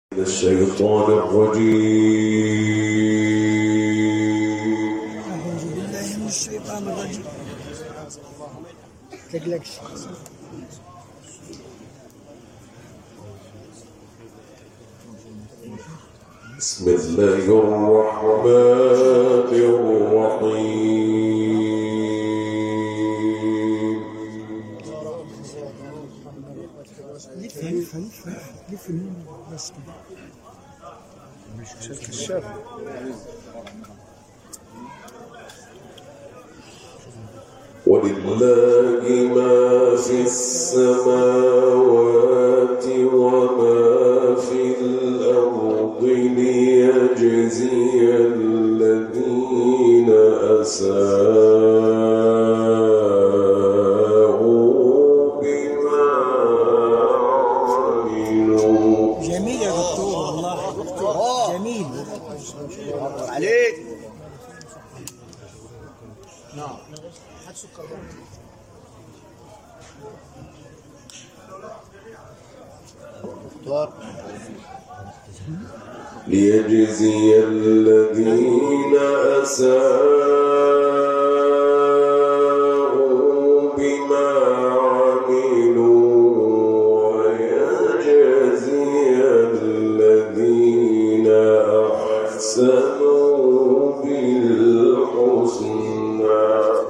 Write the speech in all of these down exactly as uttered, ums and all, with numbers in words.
من الشيطان الرجيم. أعوذ بالله من الشيطان الرجيم. تقلقش. بسم الله الرحمن الرحيم. لف لف لف لف النور بس كده. مش كشاف. ولله ما في السماوات وما في الأرض ليجزي الذين أساءوا بما عملوا. جميل يا دكتور والله. جميل. عليك. نعم. هات سكر. دكتور ليجزي الذين أساءوا بما عملوا ويجزي الذين أحسنوا بالحسنى.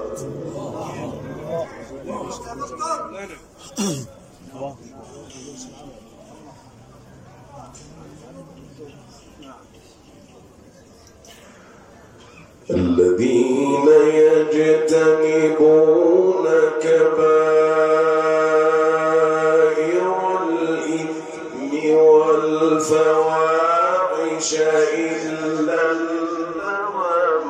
الذين يجتنبون كبائر الإثم والفواحش إلا اللمم.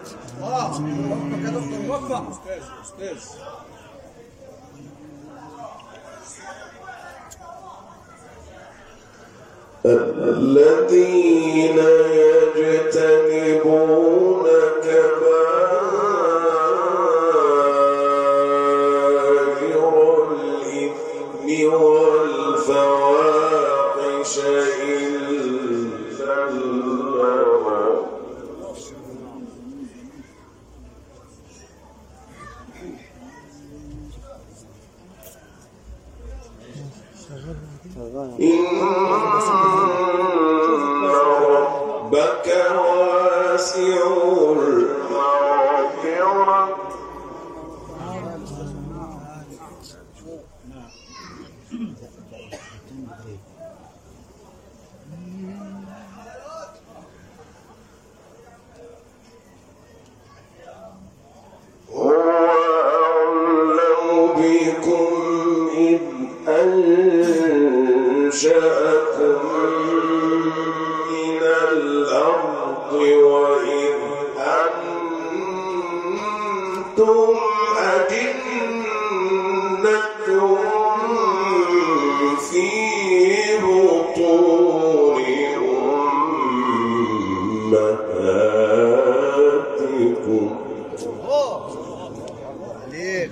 الذين يجتنبون كبائر الإثم والفواحش إلا اللمم. إن ربك واسع المغفرة. هو أعلم بكم إذ أنشأكم من الأرض وإذ أنتم أجنة في بطون أمهاتكم. عليك.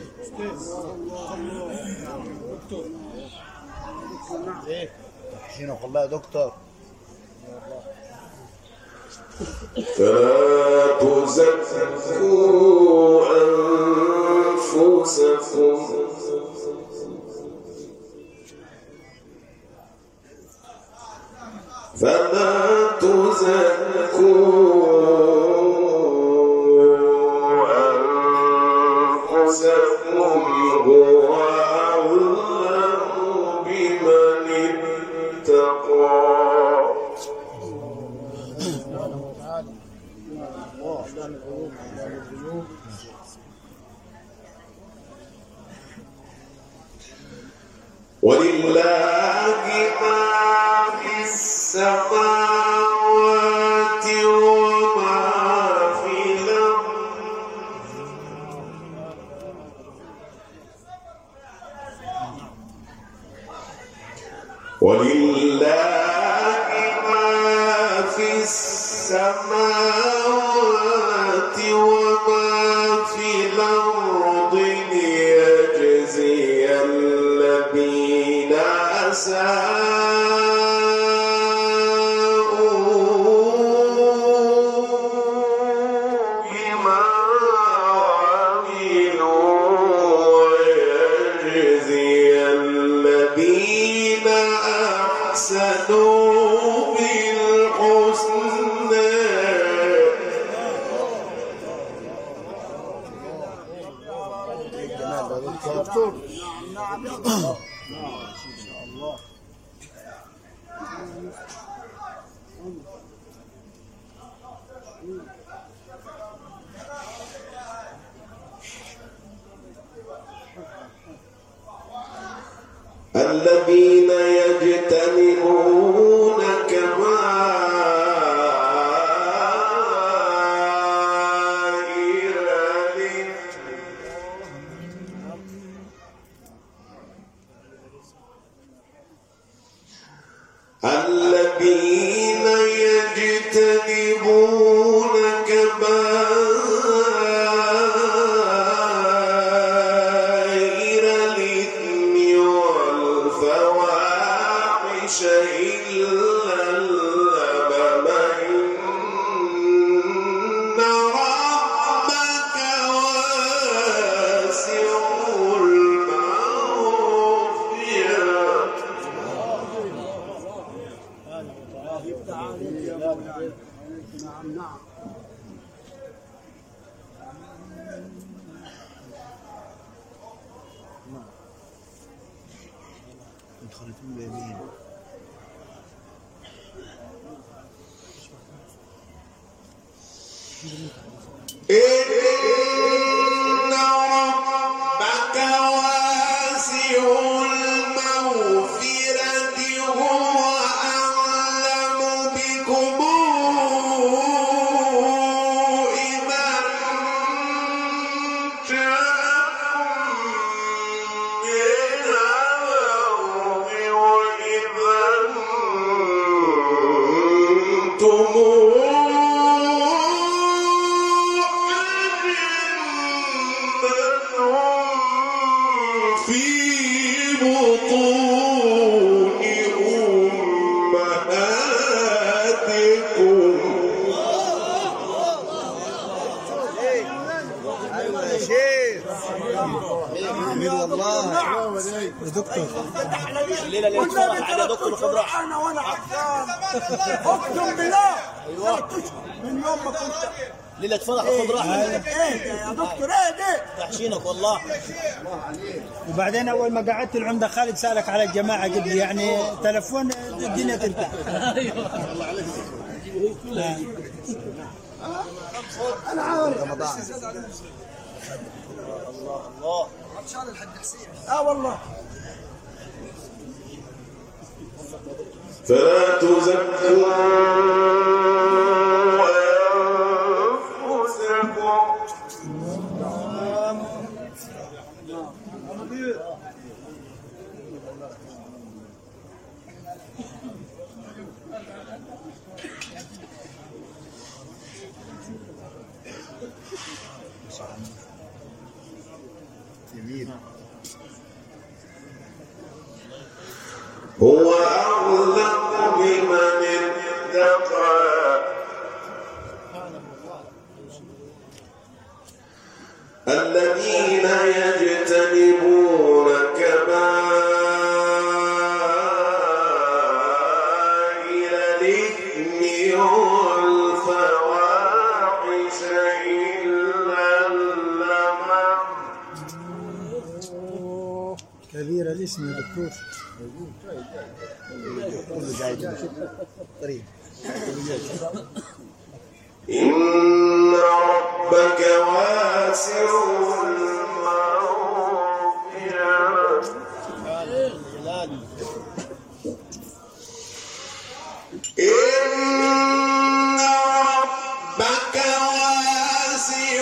تحسينك والله يا دكتور. فلا تزكوا أنفسكم فلا تزكوا أنفسكم هو أعلم بمن اتقى. ولله ما في السماوات وما في الأرض. ولله ما في السماوات وما في الأرض ليجزي الذين أساءوا دكتور. الذين يجتنبون كبائر الذين يجتنبون كبائر الإثم والفواحش إلا اللمم إن ربك واسع المغفرة. نعم نعم. دخلت من اليمين. إن ربك واسع المغفرة هو أعلم بكم إذا انجاكم من الأرض وإذا أنتم في بطون أمهاتكم. ايوه يا شيخ. جميل والله يا دكتور. الليله اللي اتفرح على دكتور خضراء. انا وانا عطشان اقسم بالله من يوم ما كنت ليله فرح خضراء. ايه ده يا دكتور؟ ايه ده؟ تحشينك والله. وبعدين اول ما قعدت العمده خالد سالك على الجماعه قبل يعني تلفون الدنيا ترتاح. انا عارف رمضان. الله الله. عطشان الحاج حسين. اه والله. فلا تزكوا أنفسكم. جميل. هو أعلم بمن اتقى. الذين يجتنبون كبائر الإثم والفواحش إلا اللمم. كبير الاسم يا دكتور. كله جاي طريق. إن ربك واسع المغفرة. إن ربك واسع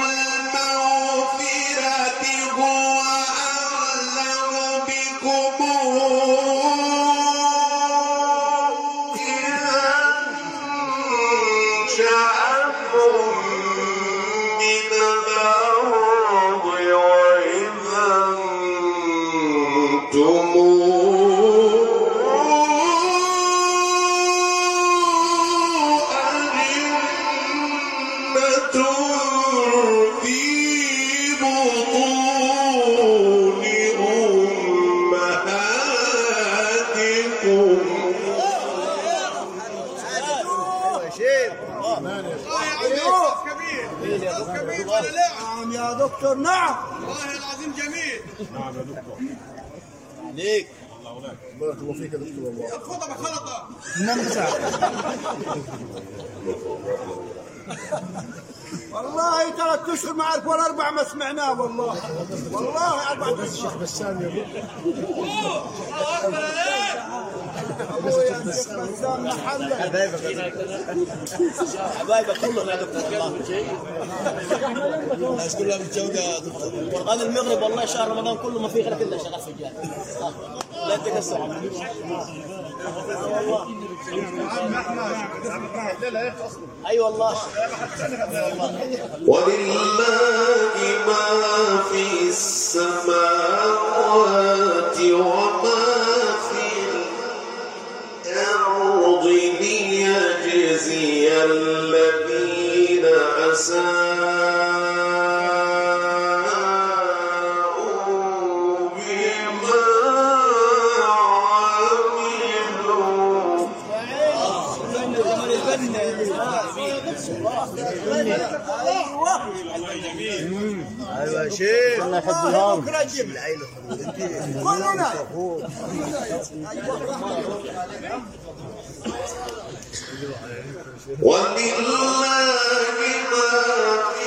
المغفرة هو أعلم بكم إذا أنشأكم من الأرض وإذا أنتم في بطون أمهاتكم. نعم يا دكتور نعم. والله العظيم جميل. نعم يا دكتور. عليك. بارك الله فيك يا دكتور والله. خطبة خلطة. نعم ساعة. والله ثلاث اشهر ما اعرف ولا اربع ما سمعناه والله. والله اربع اشهر. الشيخ بسام يا ابويا الشيخ بسام محله. حبايبك كلهم يا دكتور والله. الناس كلها متجوده يا دكتور. والغد المغرب والله شهر رمضان كله ما في غيرك الا شغال في الجامع. لا تكسر. اي والله. ولله ما في السماوات وما في الأرض ليجزي الذين أساءوا بما عملوا. ايوه يا شيخ. الله يحفظهم. كلنا. ولله ما في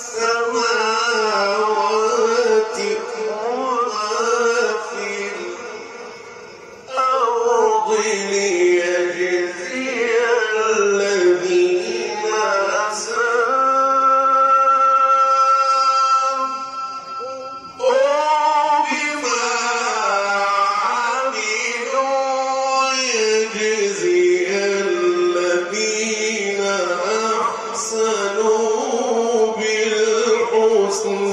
السماوات وما في الأرض ليجزي الذين أساءوا بما عملوا ويجزي الذين أحسنوا بالحسن.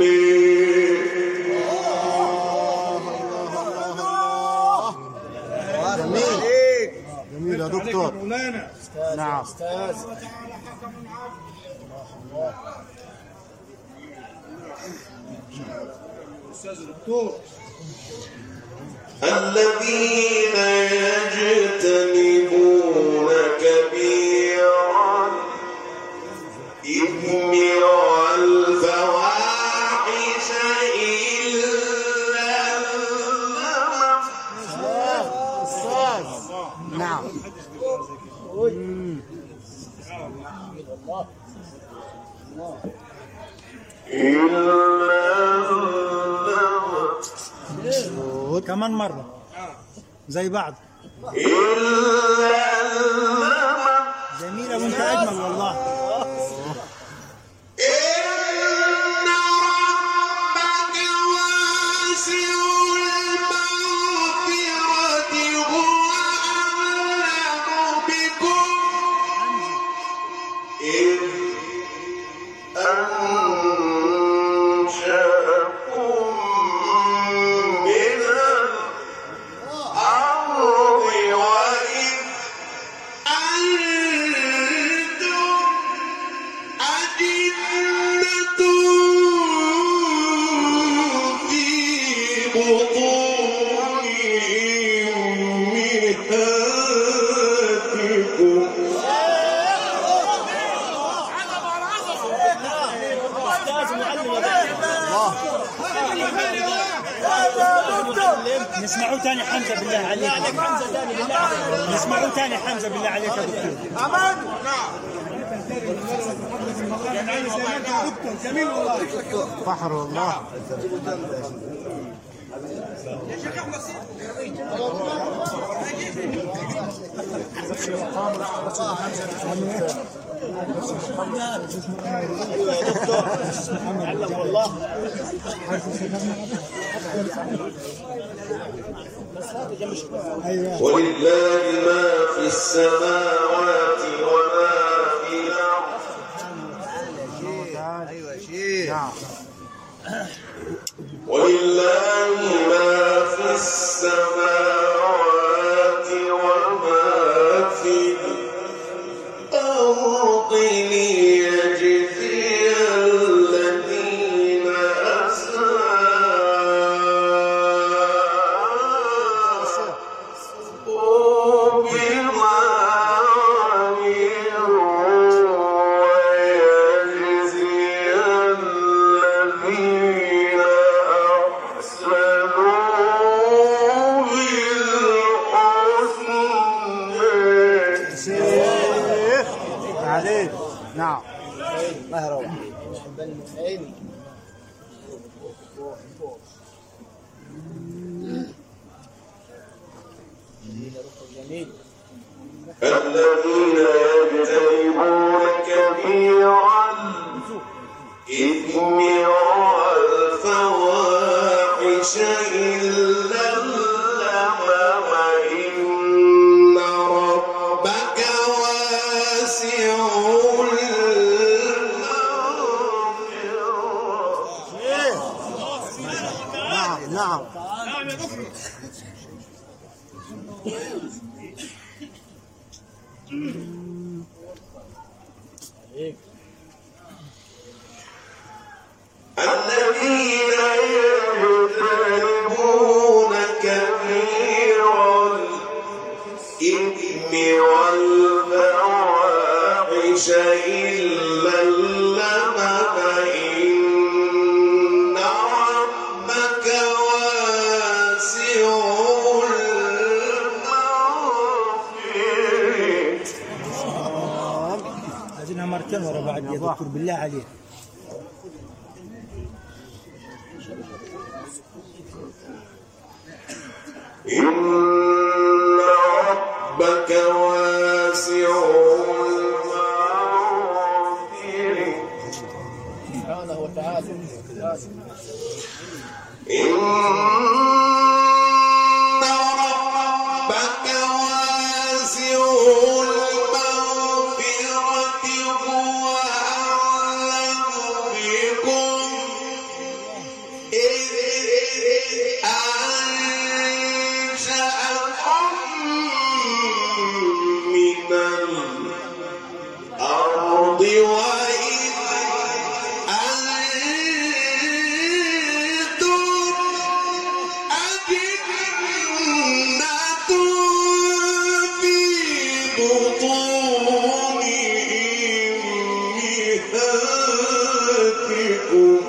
جميل. جميل يا دكتور. نعم. استاذ. الذين يجتنبون كبير الإثم والفواحش إلا اللمم. نعم. إلا اللمم. كمان مرة زي بعض. إلا اللمم. جميلة وانت أجمل والله. إن ربك واسع المغفرة هو أعلم بكم إذ أنشأكم من الأرض وإذ أنتم أجنة في بطون أمهاتكم. نسمعوا تاني حمزة بالله عليك. نسمعوا تاني حمزة بالله عليك يا دكتور. امان. جميل والله. بحر والله. والله. ولله ما في السماوات وما في الأرض. ايوه يا شيخ. ولله ما في السماوات وما في الأرض ليجزي الذين أساءوا بما عليك. نعم. ما هي روعة. عيني. جميل. الذين يجتنبون كبير الإثم والفواحش إلا اللمم إن ربك واسع المغفرة. نعم نعم. الذين يجتنبون كبير الإثم والفواحش إلا اللمم إن ربك واسع المغفرة. عايزينها مرتين ورا بعض يا دكتور بالله عليك. إن ربك واسع المغفرة سبحانه وتعالى. إن ربك واسع المغفرة هو أعلم بكم إذ أنشأكم من الأرض وإذ أنتم أجنة في بطون أمهاتكم.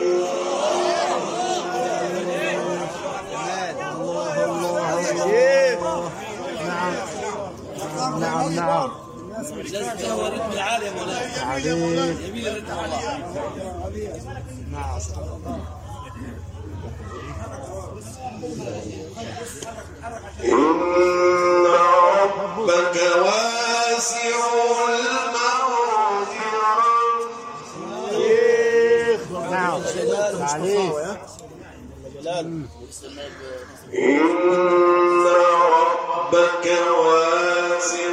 نعم نعم. لازم تهوى الرتم العالي يا مولانا. عليك. جميل الرتم والله. نعم. إن ربك واسع المغفرة. نعم. عليك. إن ربك واسع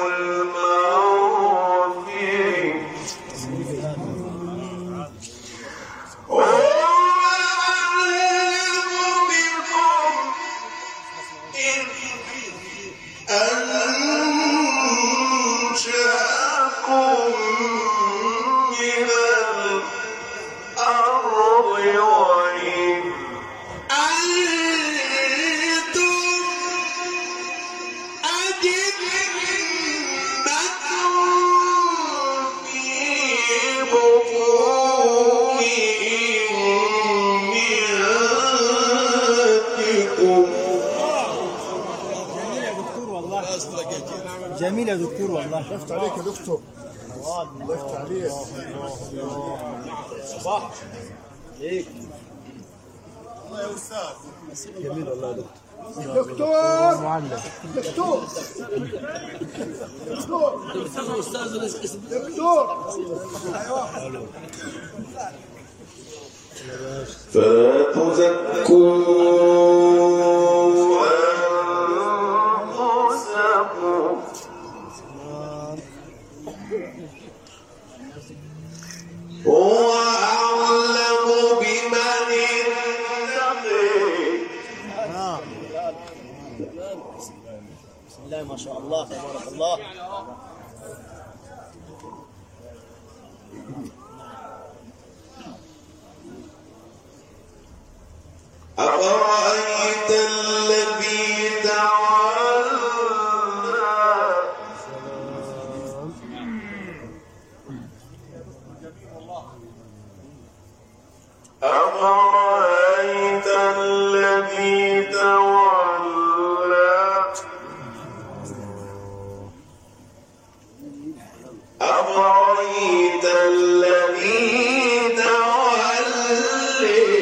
المغفرة هو أعلم بكم إذ أنشأكم من الأرض وإذ أنتم أجنة في بطون أمهاتكم. جميل يا دكتور والله. لفت عليك يا دكتور. لفت عليك. صباح. ليك. الله يا استاذ. جميل والله يا دكتور. دكتور معلم. دكتور دكتور دكتور استاذ الاسم. دكتور. فلا تزكوا أنفسكم هو أعلم بمن اتقي. بسم الله ما شاء الله تبارك الله. أفرأيت الذي تولى أفرأيت الذي تولى أفرأيت الذي تولي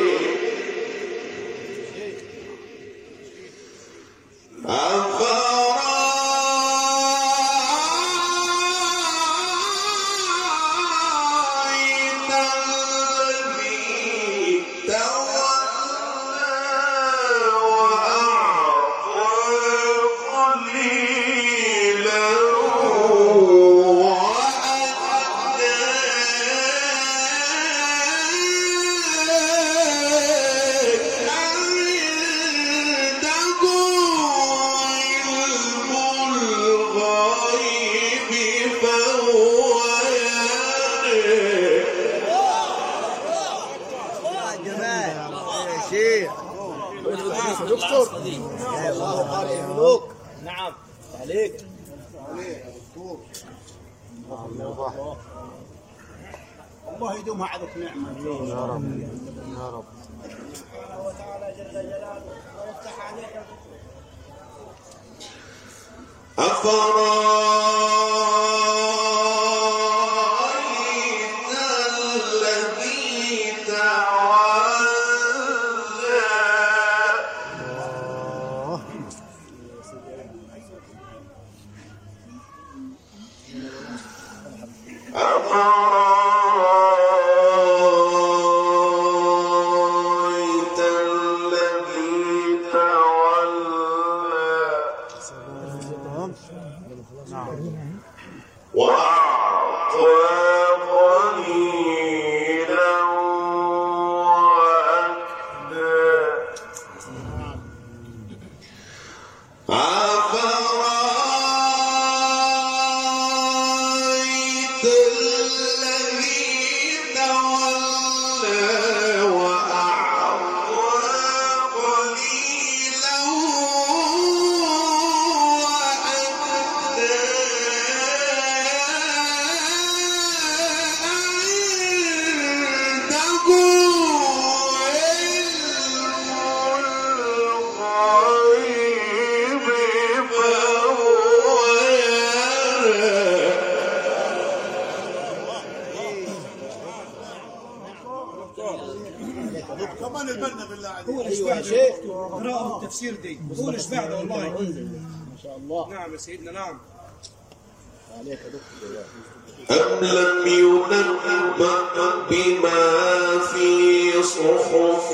أفرأيت الذي تولى وأعطى قليلا وأكدى عنده علم الغيب فهو يرى. دكتور ملوك. نعم عليك. الله يدومها عليك نعمه يا رب يا رب. وتعالى جل جلاله ويفتح عليك. أفرأيت الذي تولى أفرأيت الذي تولى وأعطى قليلا وأكدى أفرأيت الذي تولى وأعطى قليلا وأكدى عنده علم الغيب فهو يرى. كمان البنا بالله عليك. ايوه يا شيخ. قراءة التفسير دي قول ايش بعده والله. ما شاء الله. نعم يا سيدنا نعم. عليك يا دكتور. أم لم ينبأ بما في صحف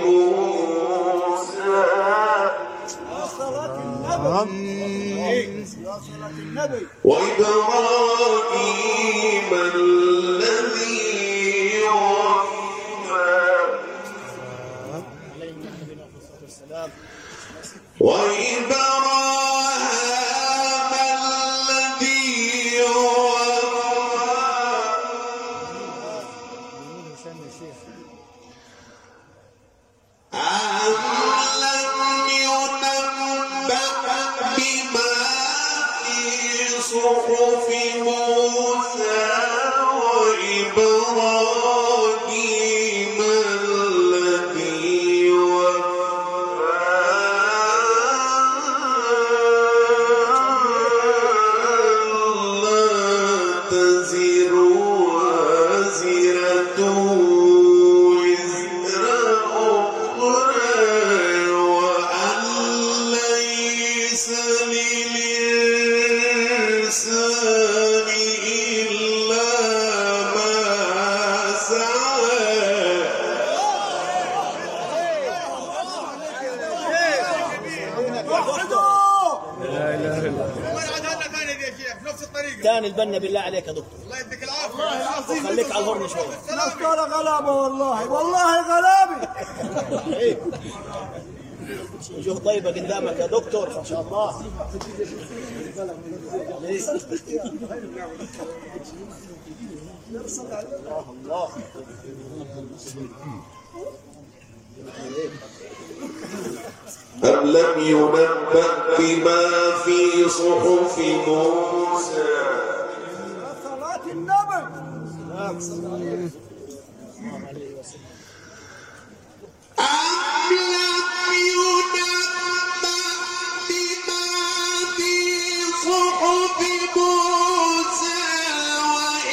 موسى وإبراهيم الذي وفى وإبراهيم الذي أم لم ينبأ بما في صحف موسى وإبراهيم الذي وفى لا تزر وازرة وزر أخرى وأن ليس للإنسان إلا ما سعى. ثاني البنا بالله عليك يا دكتور. الله يديك العافيه. خليك على الهرن شوي. دكتور غلابه والله والله غلابي. وجوه طيبه قدامك يا دكتور ما شاء الله. الله أم لم ينبأ بما في صحف موسى صلاة النبي. أم لم ينبأ بما في صحف موسى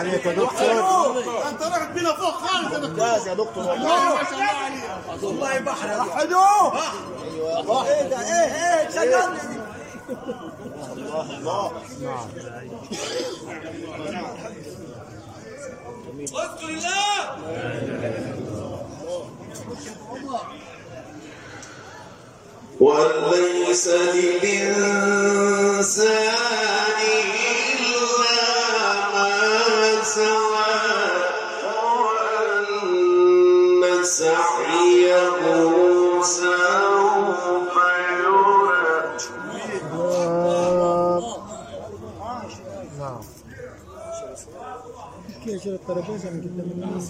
عليك يا دكتور. انت رحت بينا فوق خالص يا دكتور. يا دكتور والله ما شاء الله عليك. والله بحر وحدوه. ايوه ايه ده ايه ايه شغلني. الله الله. نعم. اذكر الله. وليس للإنسان إلا ما سعى وأن سعيه سوف يرى. نعم. كيف الترابيزه من قدام الناس.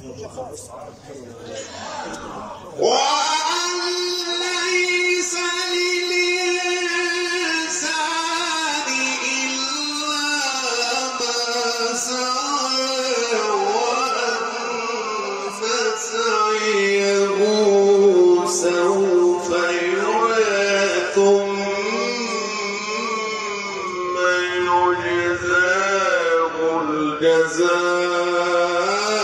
وأن ليس للإنسان إلا ما سعى وأن سعيه سوف يرى ثم يجزاه الجزاء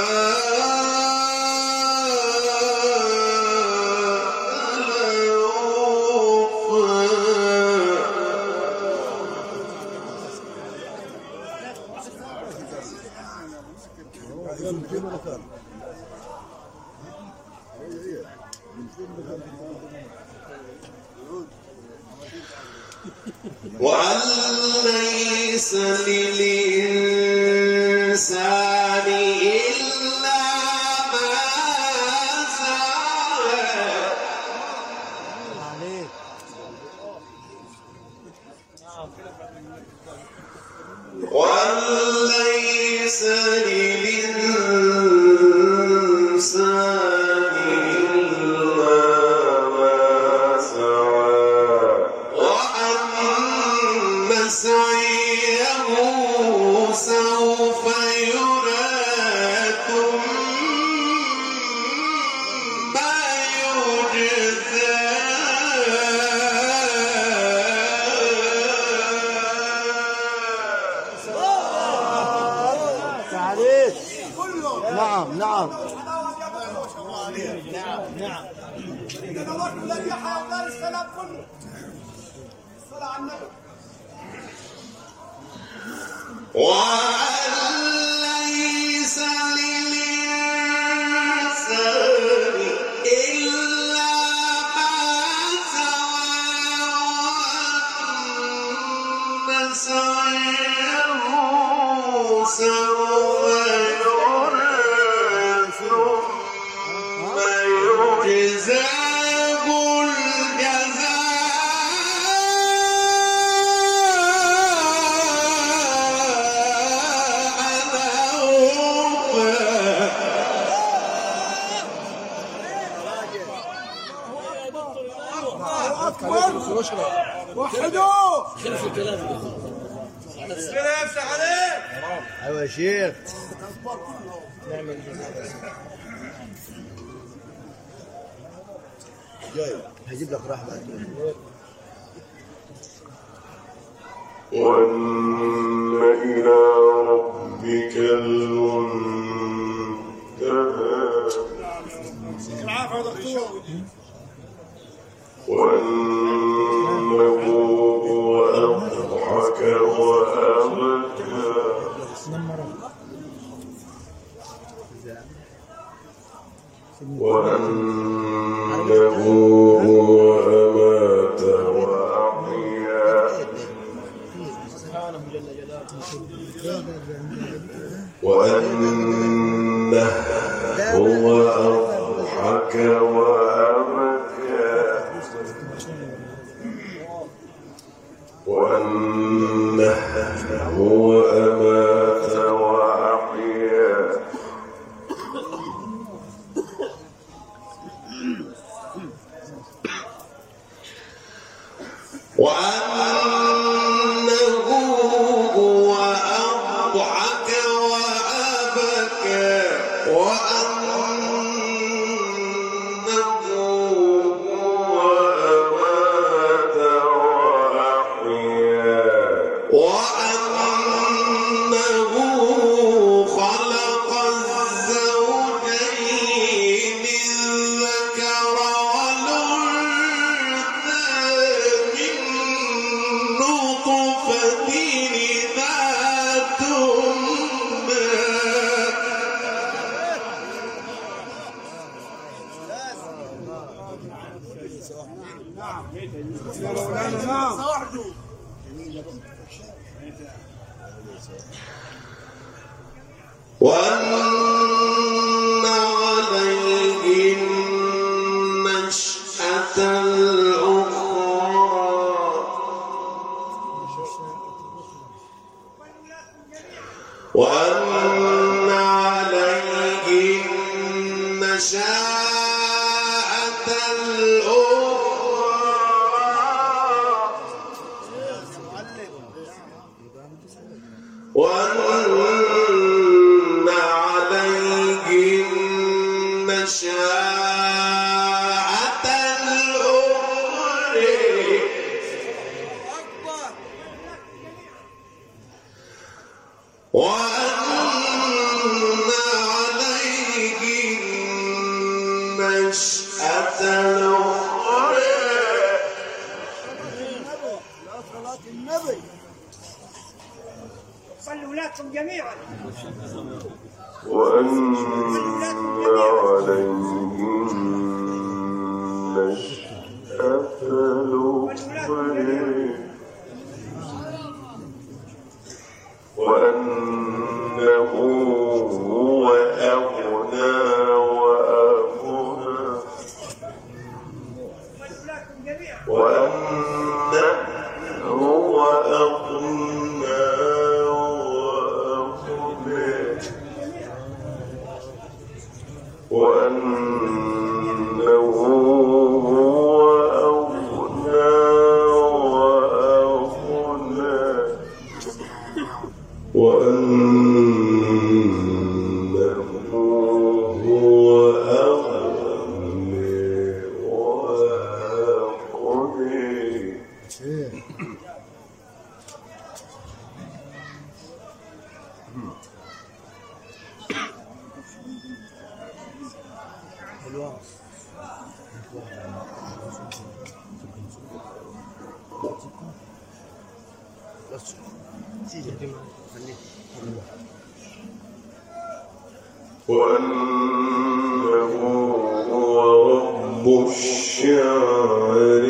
وأن ليس للإنسان إلا ما سعى. وأن ليس للإنسان إلا ما سعى وأن سعيه سوف يرى ثم يجزاه. نعم نعم. نعم نعم. الذي حيا السلام كله. الصلاة على النبي. وأن ليس للإنسان إلا ما سعى وأن سعيه سوف يرى ثم يجزاه وحدوه. خلف الكلام. ربنا يفتح عليك. ايوه يا شيخ. جاي هجيب لك راح بعد. وأن إلى ربك المنتهى. العافية يا دكتور. وأنه هو أضحك وأبكى وأنه هو أمات وأحيا وأنه هو أضحك وأبكى وأنه هو أمات وأحيا وأنه هو أضحك وأبكى وأنه هو أمات وأحيا وأنه خلق وأن عليه النشأة الأخرى وأن عليه النشأة الأخرى وأن عليه النشأة الأخرى وأن عليه النشأة الأخرى صلوا ولادكم جميعا. وأن عليهم نشأة الأخرى وأنه هو أغنى وأغنى وأنه هو أغنى وأنه هو أغنى وأغنى وأنه هو أغنى وأغنى وأنه هو رب الشعر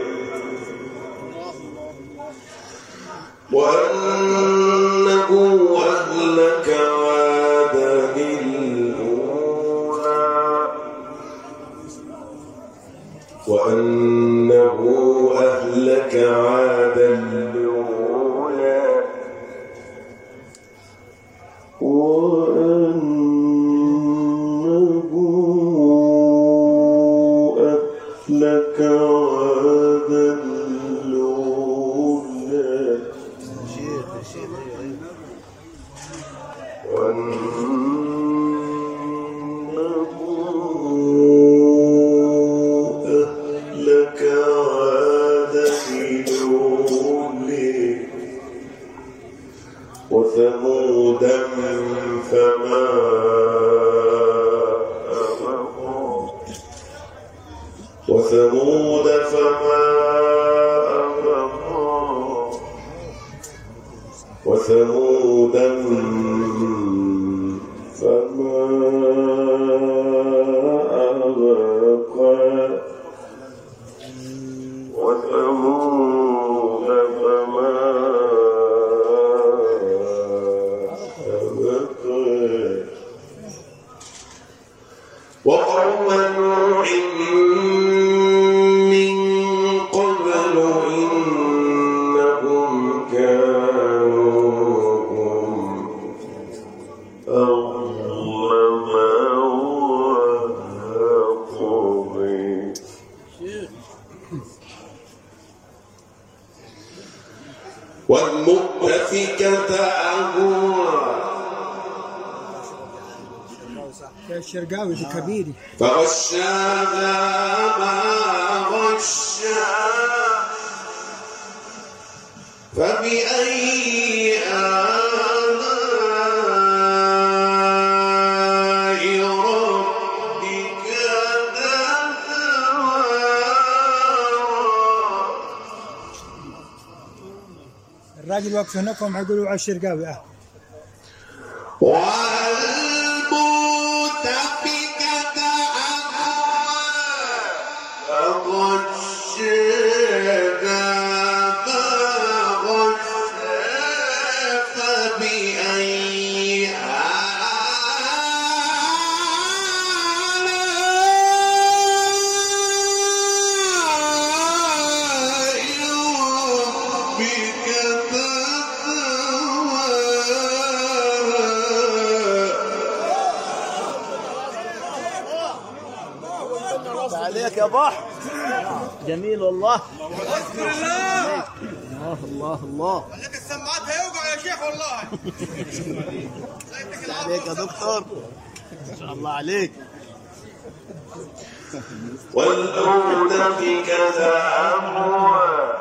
وأنه أهلك عادا الأولى وأنه أهلك عادا الأولى وأنه أهلك عادا الأولى وأنه أهلك عادا الأولى وثمودا فما أبقى وثمود فما أبقى وثمودا فما أبقى وثمود فما وقوم نوح من قبل إنهم كانوا هم أظلم وأطغى والمؤتفكة أهوى الشرقاوي الكبيري فغشاها ما غشا فبأي آلاء ربك تتمارى الراجل واقف هناك وهم يقولوا على الشرقاوي اه والمؤتفكة أهوى فغشاها عليك يا بحر. جميل والله. الله الله الله. خليك السماعات هيوقع يا شيخ والله. عليك يا دكتور. ما شاء الله عليك. والمؤتفكة أهوى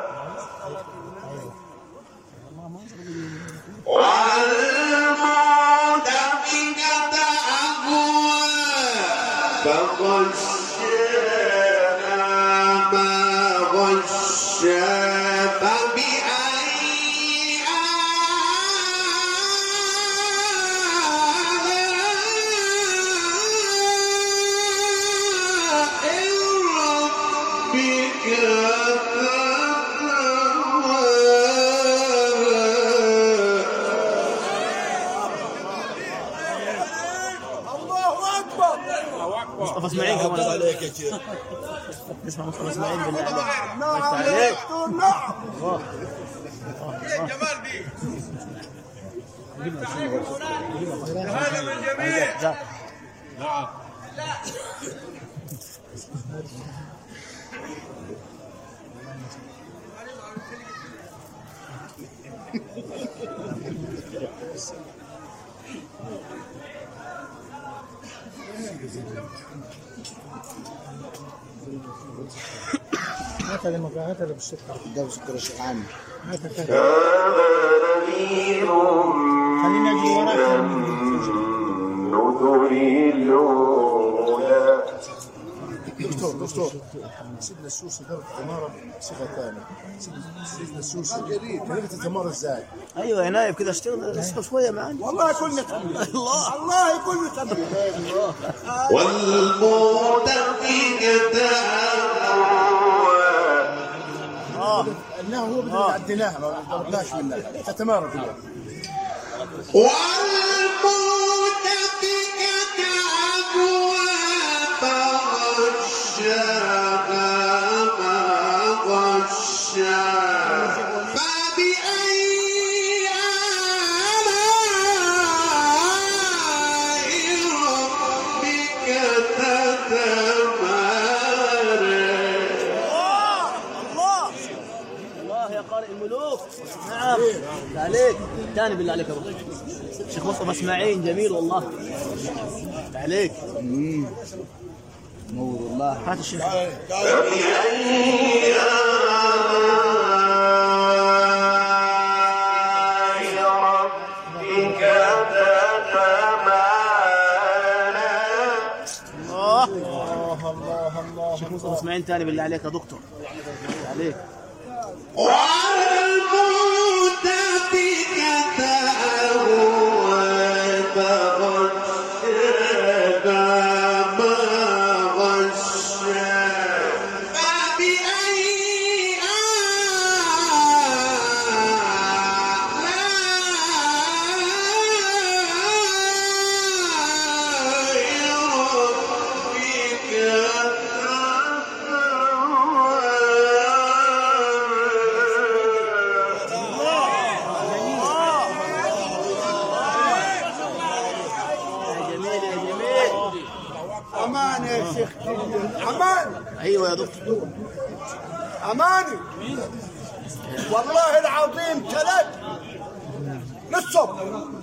والمؤتفكة أهوى فغشاها ما غشا فبأي مصطفى اسماعيل كمان عليك يا شيخ. اسمع مصطفى اسماعيل بالله عليك. نعم عليك. نعم. جمال دي. هذا من جميع. نعم. هات المقاهات اللي بالسكر. ده بسكر يا شيخ عامر. هات خلينا نجي وراك. دكتور دكتور سيدنا السوسي درجة عمارة صفة ثانية. سيدنا السوسي درجة العمارة ازاي؟ ايوه يا نايب كذا اشتغل اصحى شوية معانا. والله كلنا الله الله كلنا تمام. والمؤتفكة اه انه هو بدنا عديناها ما ضربناش منها تتمارى فيها. والمؤتفكة أهوى فغشاها ما غشا فبأي آلاء ربك تتمارى. الله الله يا قارئ الملوك. نعم عليك. ثاني بالله عليك يا ابو شيخ مصطفى اسماعيل. جميل والله عليك. نور والله. هات الشيخ. فبأي آلاء ربك تتمارى. الله الله الله الله. شيخ مصطفى اسماعيل ثاني بالله عليك يا دكتور. عليك. والمؤتفكة أهوى فغشاها ما غشا فبأي امان يا شيخ. امان. ايوه يا دكتور. اماني والله العظيم ثلاث نصب.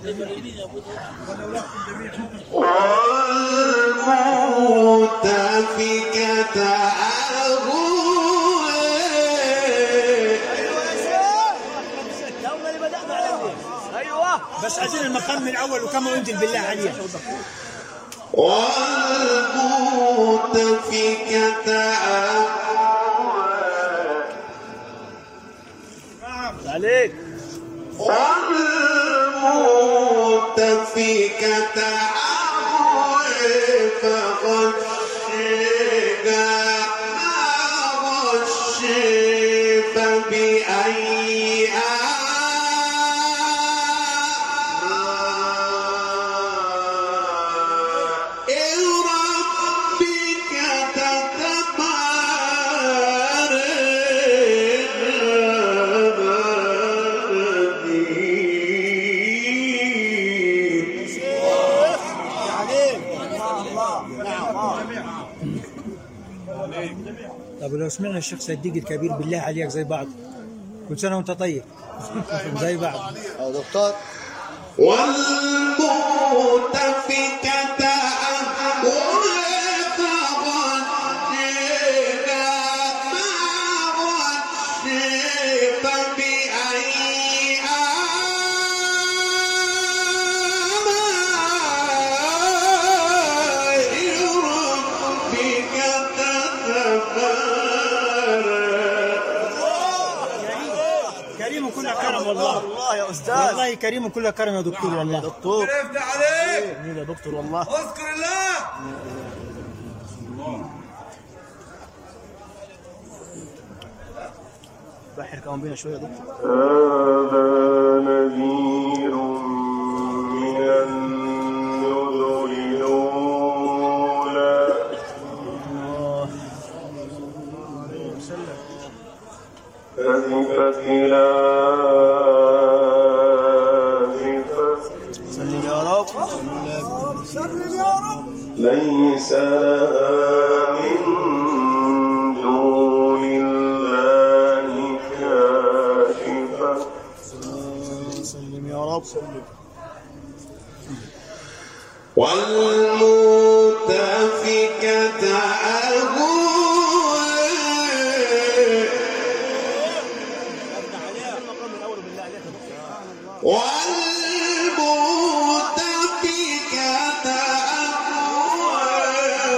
والمؤتفكة أهوى. ايوه يا شيخ. يوم اللي بدأنا عليه. ايوه بس عايزين المقام من الاول وكم انزل بالله عليك. والمؤتفكة أهوى. عليك. والمؤتفكة أهوى فغشاها ما غشا فبأي آلاء ربك تتمارى. طب لو سمعنا الشخص الديك الكبير بالله عليك زي بعض، كل سنة وأنت طيب زي بعض. يا دكتور والمؤتفكة أهواها فغشيها ما غشي فبأي آلاء ربك تتمارى. كريم كلها كرم والله. والله يا استاذ، والله كريم كلها كرم يا دكتور والله. دكتور افتح عليك. جميل يا دكتور والله. اذكر الله. بحر كمان بينا شويه يا دكتور. هذا نذير من النذر الأولى. أزفت الآزفة سلم يا رب. ليس لها من دون الله كاشفة. سلم يا رب. سلم. والمؤتفكة أهواها والمؤتفكة أهواها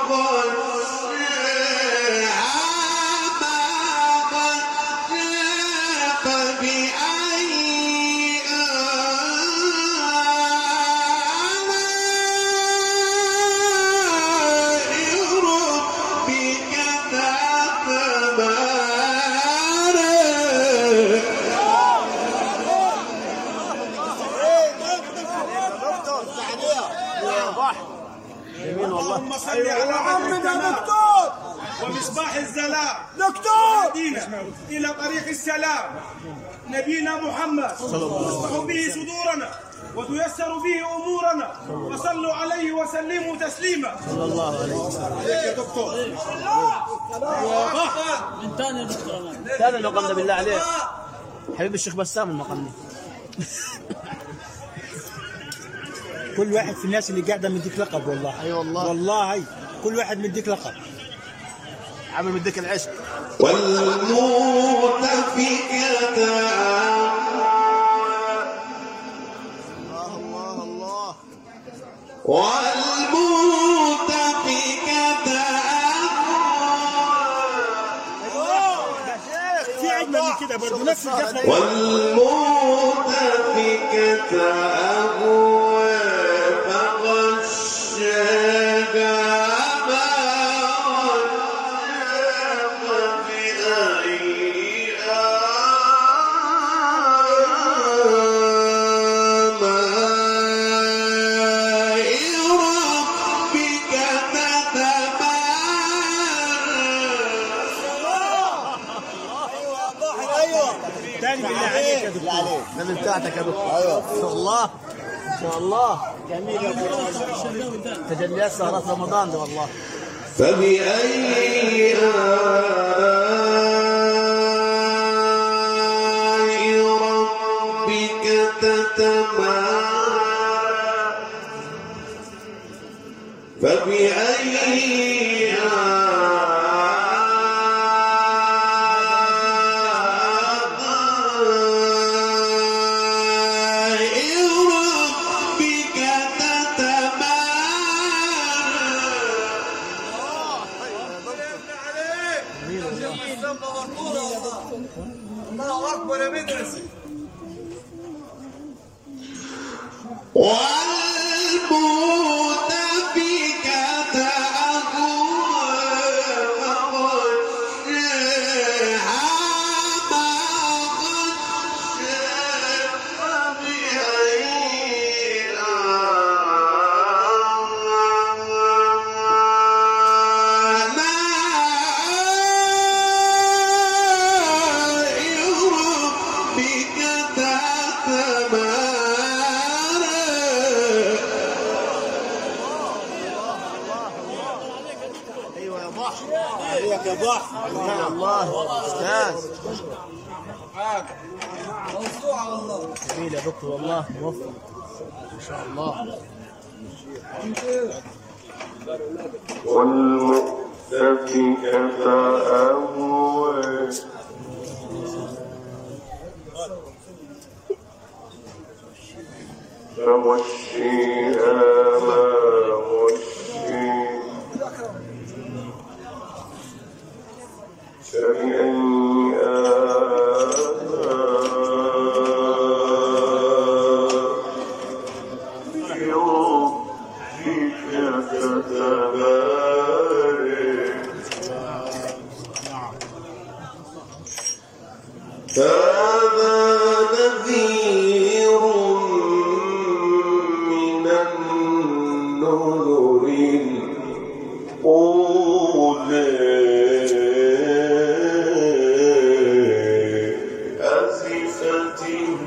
فغشاها ما غشا فبأي آلاء ربك تتمارى. جميل والله. اللهم صل على محمد دكتور ومصباح الزلام دكتور يهدينا الى طريق السلام. نبينا محمد تصلح به صدورنا وتيسر به امورنا، وصلوا عليه وسلموا تسليما. صلى الله عليه وسلم. يا دكتور من ثاني دكتور ثاني المقام ده بالله عليك حبيب الشيخ بسام المقام ده. كل واحد في الناس اللي قاعدة مديك لقب والله. اي والله. والله كل واحد مديك لقب. عامل مديك العشق. والمؤتفكة الله الله الله. والمؤتفكة في أجمل من كده برضه نفس الدخلة. والمؤتفكة أهواها فغشاها ما غشا فبأي آلاء ربك تتمارى. تاني بالله عليك يا دكتور. ده من بتاعتك يا دكتور. ايوه ان شاء الله ان شاء الله. جميل يا دكتور. تجليات سهرات رمضان ده والله. فبأي آلاء ربك تتمارى. فبأي آلاء ربك الله اكبر يا مدرسه. والمؤتفكة أهواها فغشاها ما غشا فبأي آلاء ربك تتمارى. عليك يا ضحى. الله استاذ. جميل يا دكتور والله موفق ما شاء الله. والمؤتفكة أهوى فغشيها ما غشي فبأي هذا نذير من النذر الأولى أزفت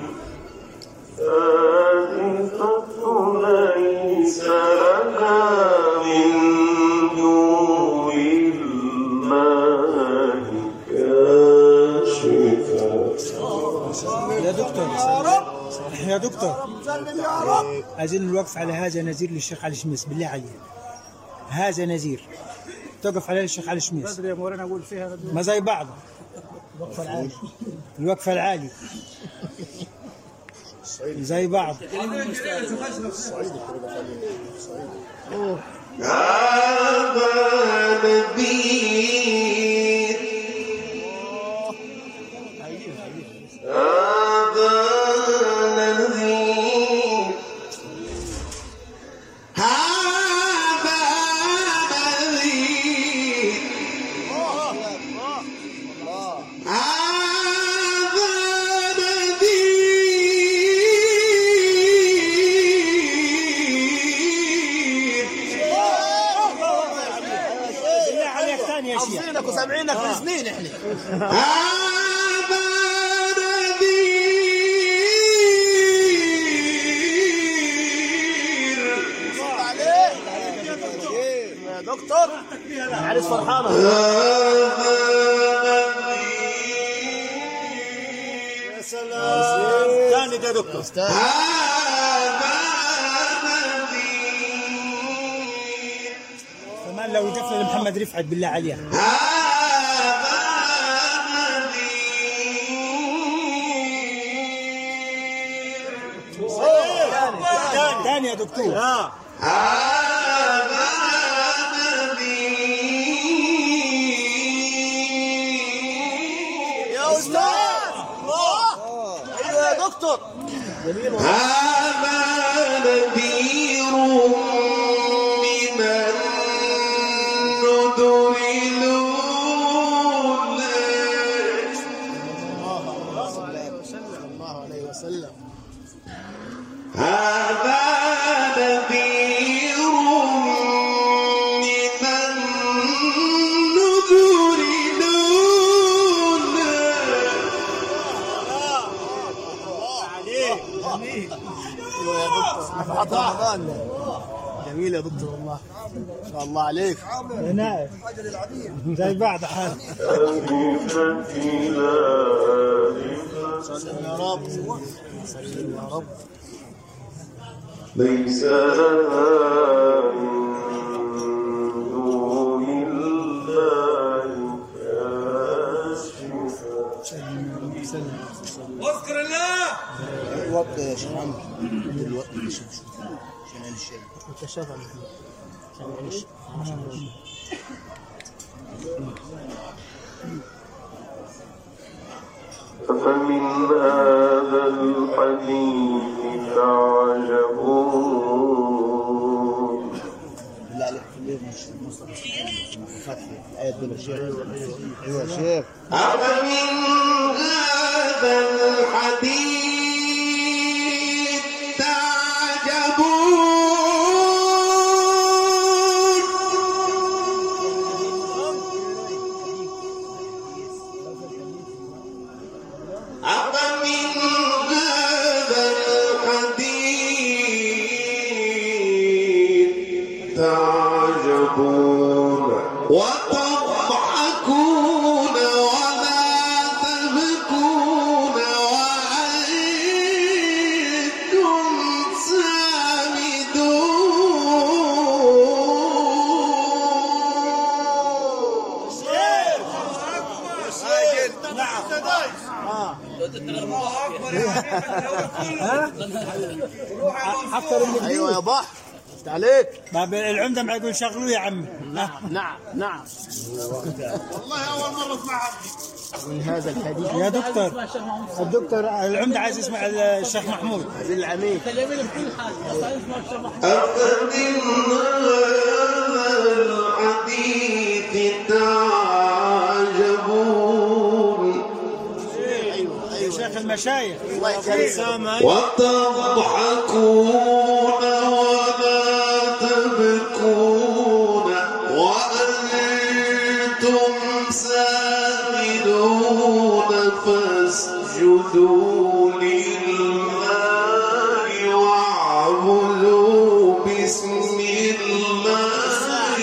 آزفة ليس لها من دون الله كاشفة. يا دكتور يا دكتور عايزين الوقف على هذا نذير للشيخ علي شميس بالله عليك. هذا نذير توقف عليه الشيخ علي شميس. بدري يا مولانا اقول فيها ما زي بعض. الوقفه العالي الوقفه العالي زي بعض. هذا نذير هذا نذير هذا نذير هذا يا شيخ حافظينك وسامعينك من سنين احنا. هذا نذير. صل عليه يا دكتور. عريس فرحانه. يا سلام. ثاني يا دكتور. كمان لو يدفن لمحمد رفعت بالله عليها. ثاني يا دكتور. يا استاذ. ايوه يا دكتور. جميل. هذا نذير من النذر الأولى. صلى الله عليه وسلم. هذا نذير من النذر الأولى. ايوه يا دكتور. نفحات رمضان. جميل يا دكتور والله. ما شاء الله عليك. يا نائب زي بعض حال. سلم يا رب. سلم يا رب. ليس لها من دون الله كاشفة. واذكر الله. الوقت يا شيخ عمرو. الوقت يا شيخ. عشان الشيء. انت شغل. عشان الشيء. فمن هذا الحديث تعجبون. بالله عليك ليه مش مصطفى فتحي الآية دول الشيخ. ايوه يا شيخ. أفمن هذا الحديث تعجبون. أفمن هذا الحديث تعجبون وتضحكون حفر من ايوه يا بحر شفت عليك. باب العمده ما يقول شغلوه يا عم. نعم نعم نعم. والله اول مره اسمعها من هذا الحديث يا دكتور الدكتور العمده عايز يسمع الشيخ محمود عزيز العميد. أفمن هذا الحديث تعجبون يا شيخ المشايخ وتضحكون ولا تبكون وأنتم سامدون فاسجدوا لله واعبدوا بسم الله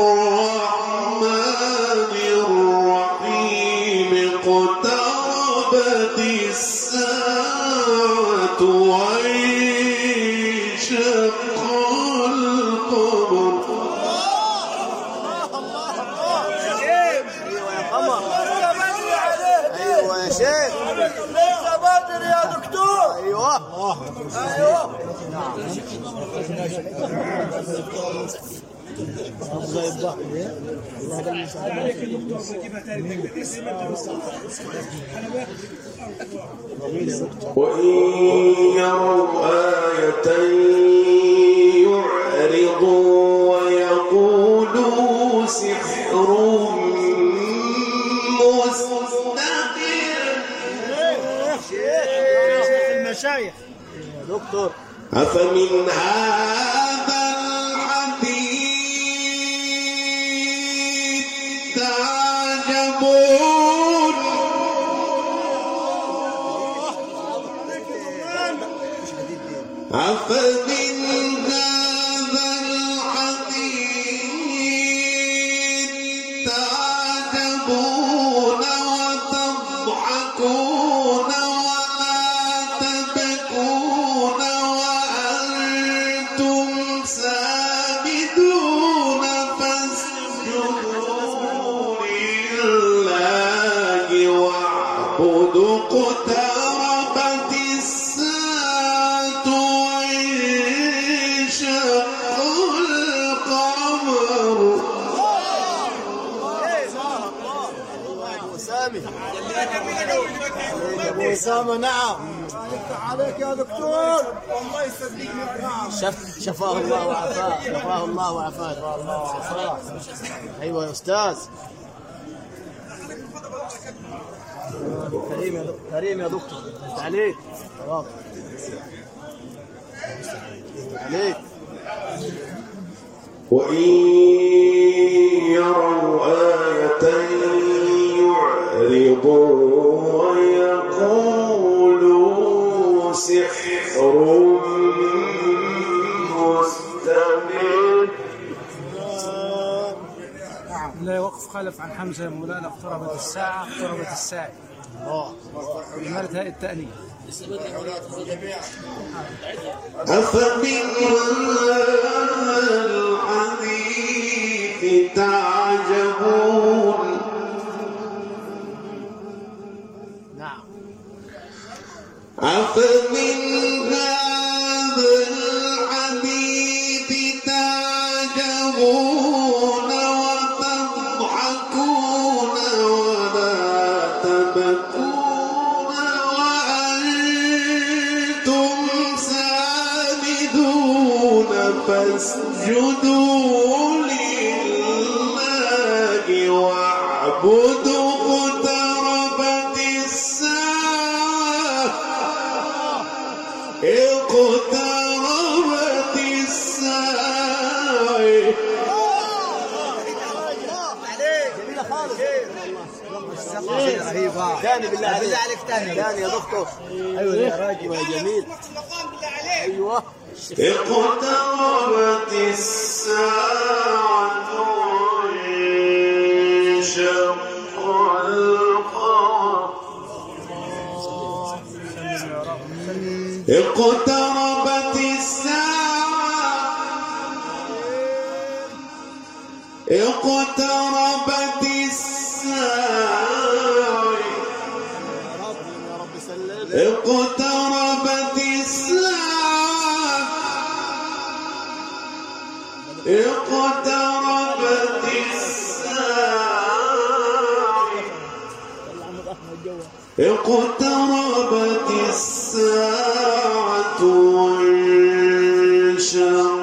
الرحمن الرحيم اقتربت الساعة وانشق القمر. ايوه يا شيخ لسه بدري يا دكتور. ايوه ايوه وإن يروا آية يعرضوا ويقولوا سحر مستمر. المشايخ يا دكتور أفمن هذا الحديث تعجبون أفمن هذا الحديث تعجبون وتضحكون ولا تبكون وأنتم سامدون فاسجدوا لله واعبدوا اقتربت الساعة وانشق القمر. سامي ابو اسامه. نعم عليك يا دكتور. والله يسلمك. نعم شف شفاه الله وعافاه. شفاه الله وعافاه. شفاه. ايوه يا استاذ. كريم يا دكتور. كريم يا دكتور انت عليك. واضح عليك. وإن يروا آية يعرضوا ويقولوا سحر مستمر. لا يوقف خلف عن حمزه يا مولانا. اقتربت الساعه اقتربت الساعه. اه عملت هاء التأنيث. أفمن هذا الحديث تعجبون نعم. أفمن هذا الحديث تعجبون وتضحكون ولا تبكون وأنتم سامدون فاسجدوا لله واعبدوا اقتربت الساعة اقتربت الساعة. جميلة خالص. رهيبة. ثاني بالله عليك. بالله عليك ثاني. ثاني يا دكتور. ايوه يا راجل يا جميل. ايوه. اقتربت الساعة وانشق القمر. اقتربت الساعة اقتربت الساعة اقتربت الساعة وانشق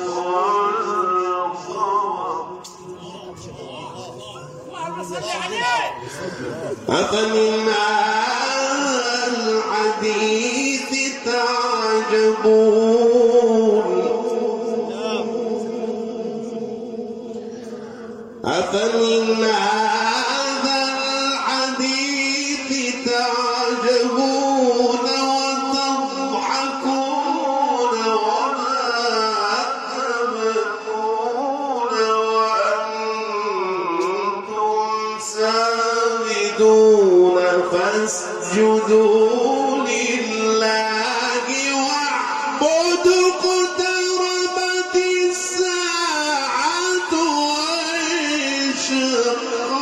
أفمن هذا الحديث تعجبون أفمن هذا الحديث تعجبون وتضحكون ولا تبكون وأنتم سامدون فاسجدوا لله واعبدوا اقتربت الساعة وانشق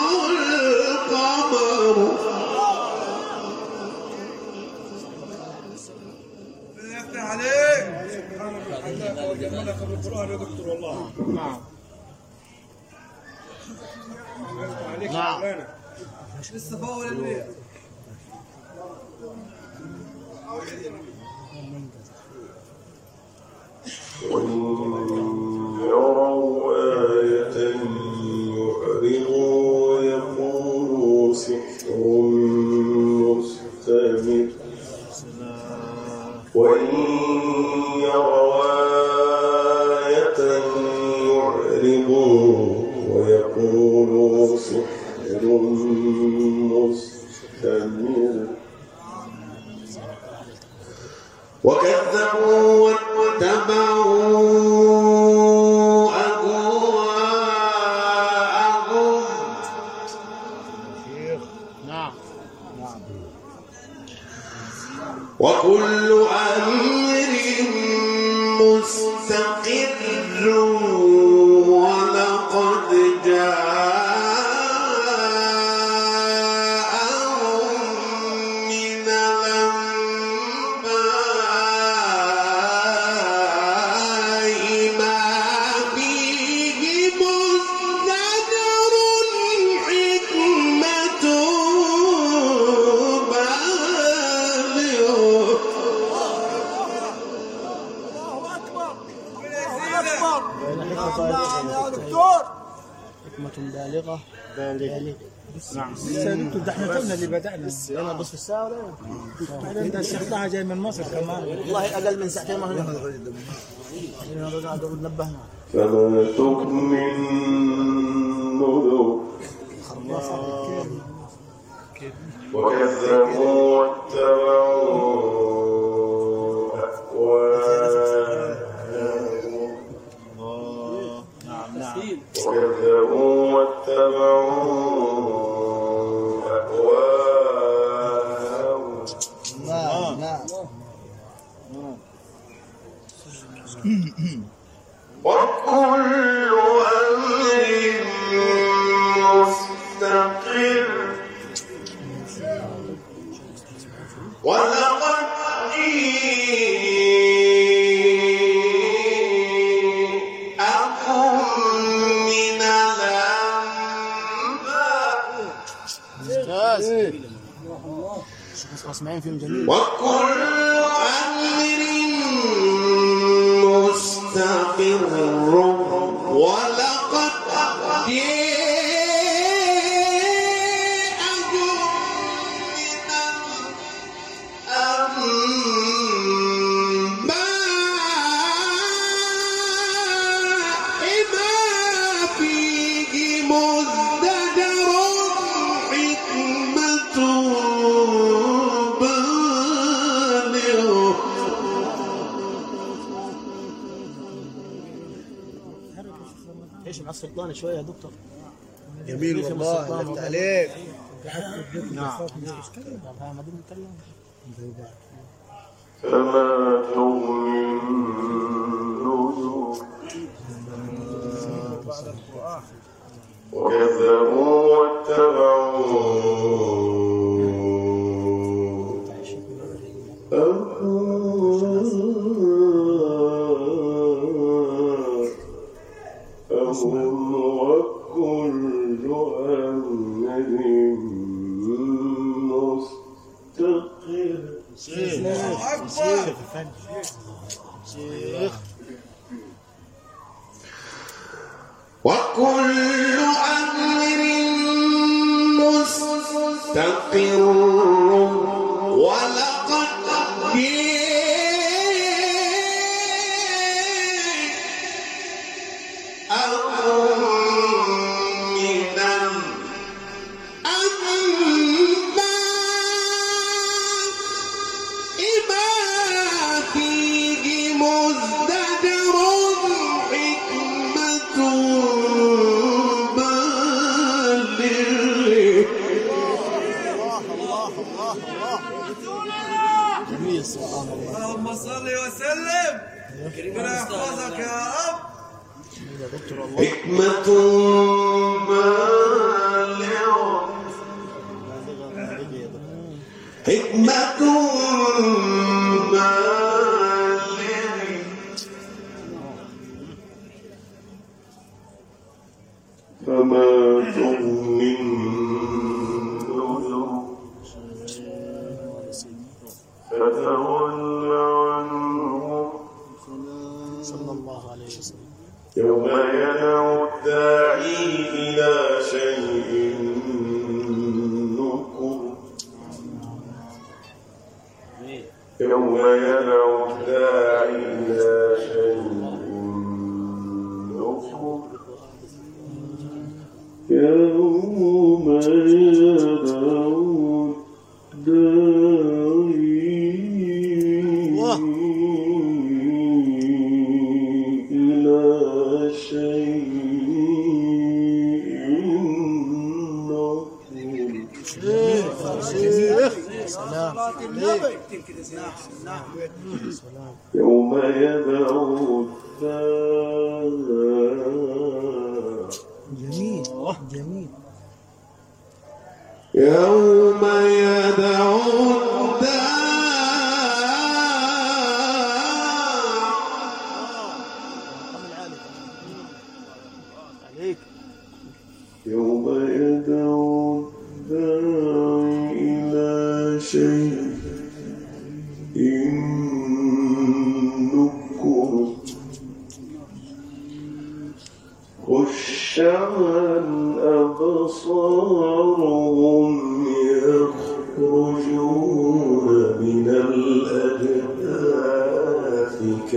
القمر يفتح عليك. حتى وجمعنا قبل القرآن يا دكتور والله. نعم. نعم. لسه فوق البيت. وإن يروا آية يعرضوا ويقولوا سحر مستمر وإن يروا آية يعرضوا ويقولوا سحر مستمر وكذبوا واتبعوا أهواءهم وكل أمر مستقر ولقد جاءهم من الأنباء ما فيه مزدجر حكمة بالغة يا دكتور حكمة بالغة بالغة. نعم لسه يا دكتور، ده احنا تونا اللي بدأنا. أنا بص في الساعة ولا بعدين ده الشيخ طه جاي من مصر كمان. والله أقل من ساعتين ما هنا. أنا قاعد نبهنا. فما تغني النذر وكذبوا واتبعوا أهواءهم وكذبوا واتبعوا أهواءهم نعم نعم. وكل أمر مستقر ولقد جاءكم من الأنباء اسمعين فيهم جميل. وكل أمر مستقر ولقد جاءكم من الأنباء ما فيه مزدجر حكمة بالغة. ايش مع السلطان شوية يا دكتور. جميل والله لفت عليك. نعم. ما دام نتكلم. فما تغني النذر وكذبوا واتبعوا أهواءهم وكل أمر مستقر شيخ الفن شيخ وكل أمر مستقر ولقد اللهم صل وسلم ربنا يحفظك يا رب. حكمة بالغة حكمة بالغة فما تغني النذر فتول عنهم صلى الله عليه وسلم يوم يدعو الداعي إلى شيء نكر يوم يدعو الداعي إلى شيء نكر يوم يدعو الداعي إلى شيء يوم يدعو الداعي جميل جميل يوم يدعو الداعي عليك يوم يدعو الداعي إلى شيء نكر خش عن أبصارهم يخرجون من الأجداث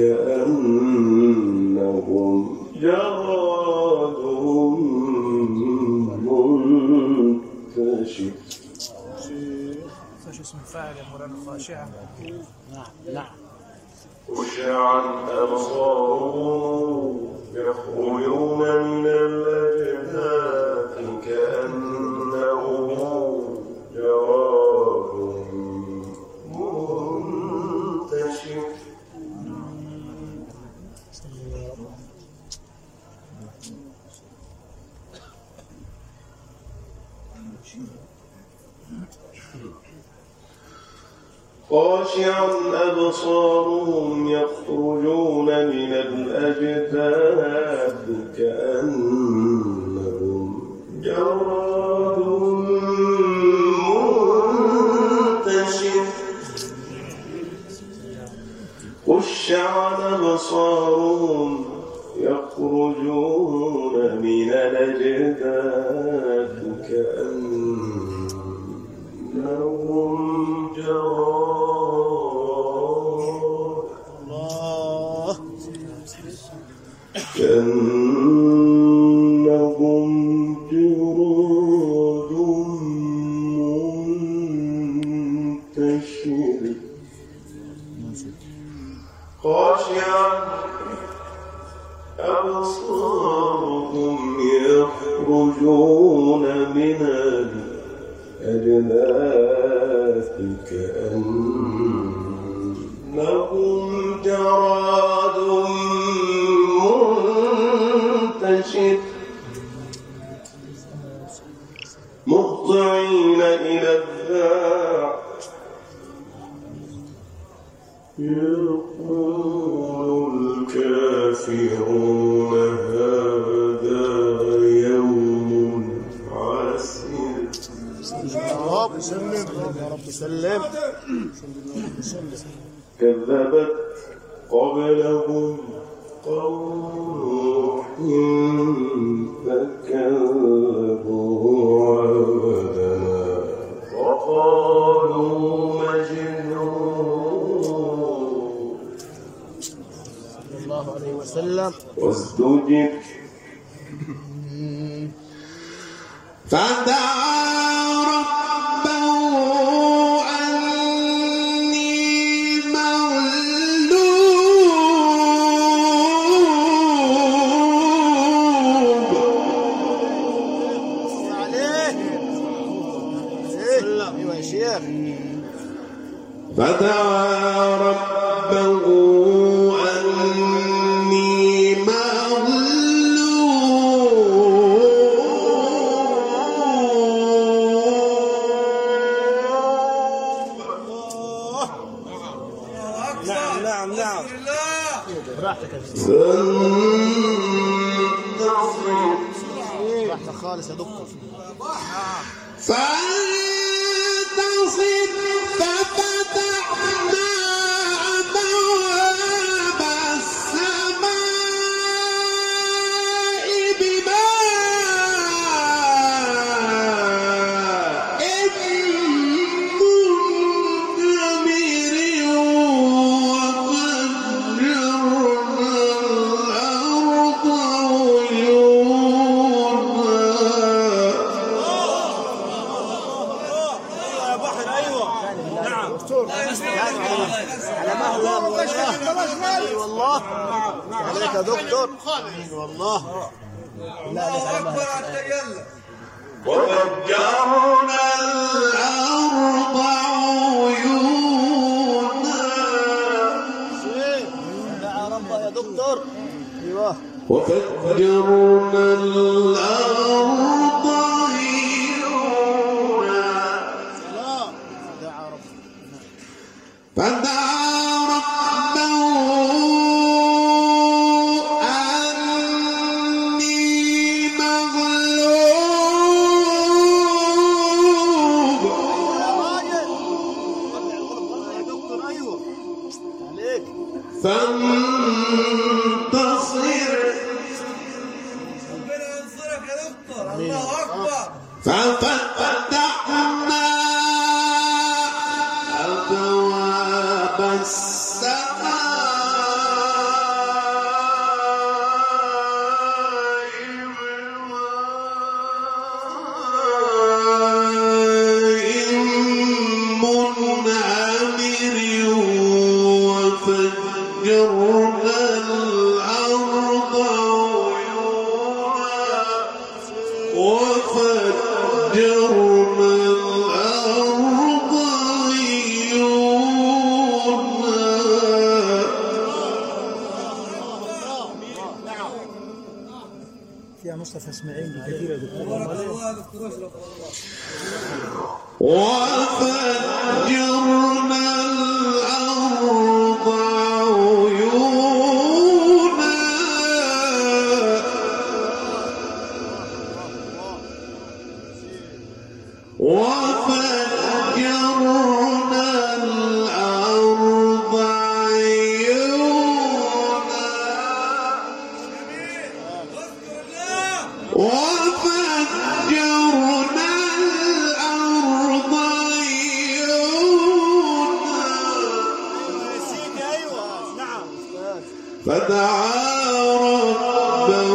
كأنهم جراد منتشر. شو اسم الفاعل يا مولانا؟ خاشعة. نعم نعم خشعا أبصارهم يخرجون من الأجداث كأنهم جراد منتشر. خاشعا أبصارهم يخرجون من الأجداث كأنهم جراد منتشر. خشعا أبصارهم يخرجون من الأجداث كأنهم جراد كأنهم جراد منتشر. خاشعا أبصارهم يخرجون من الأجداث كأنهم جراد منتشر. مهطعين إلى الداع يقول الكافرون هذا يوم عسير. يا رب سلم يا رب سلم سلم كذبت قبلهم قوم نوح فكذبوا عبدنا وقالوا مجنون صلى الله عليه وسلم. وازدجر فدعا ربه أني مغلوب عليه. ايوه يا شيخ. فدعا ربه أني نعم نعم نعم. براحتك يا شيخ. براحتك خالص يا دكتور. فانتصر ففتحنا أبواب السماء بماء منهمر وفجرنا الأرض على مهله والله. اي والله. عليك يا دكتور. والله. لا لا على مهلك. وفجرنا الأرض عيونا. دعا ربه يا دكتور. ايوه. وفجرنا الأرض عيونا. دعا ربه. فدعا ربه أني مغلوب يا دكتور. ايوه عليك. فانتصر ربنا ينصرك يا دكتور. الله اكبر. ففتحنا أبواب السماء بماء منهمر وفجرنا الأرض عيونا وفجرنا الأرض عيونا. فيها مصطفى اسماعيل كثير يا دكتور. وفجرنا الأرض عيونا وفجرنا الأرض عيونا وفجرنا الأرض عيونا. فدعا ربه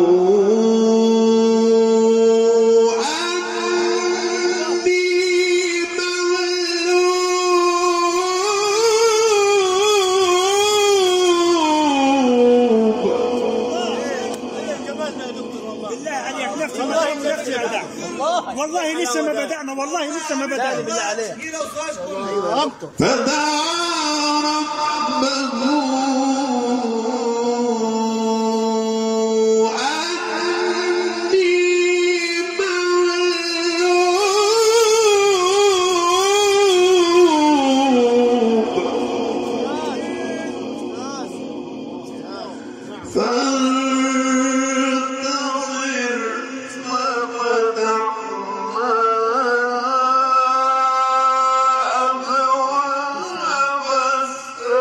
والله لسه ما بدأنا. والله لسه ما بدأنا. بالله عليك. فدعا ربه أني مغلوب فانتصر ففتحنا أبواب السماء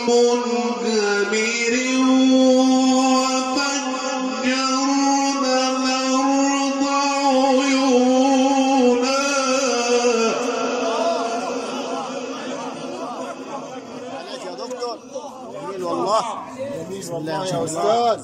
منهمر وفجرنا الأرض عيونا. عليك يا دكتور. جميل والله. بسم الله يا أستاذ.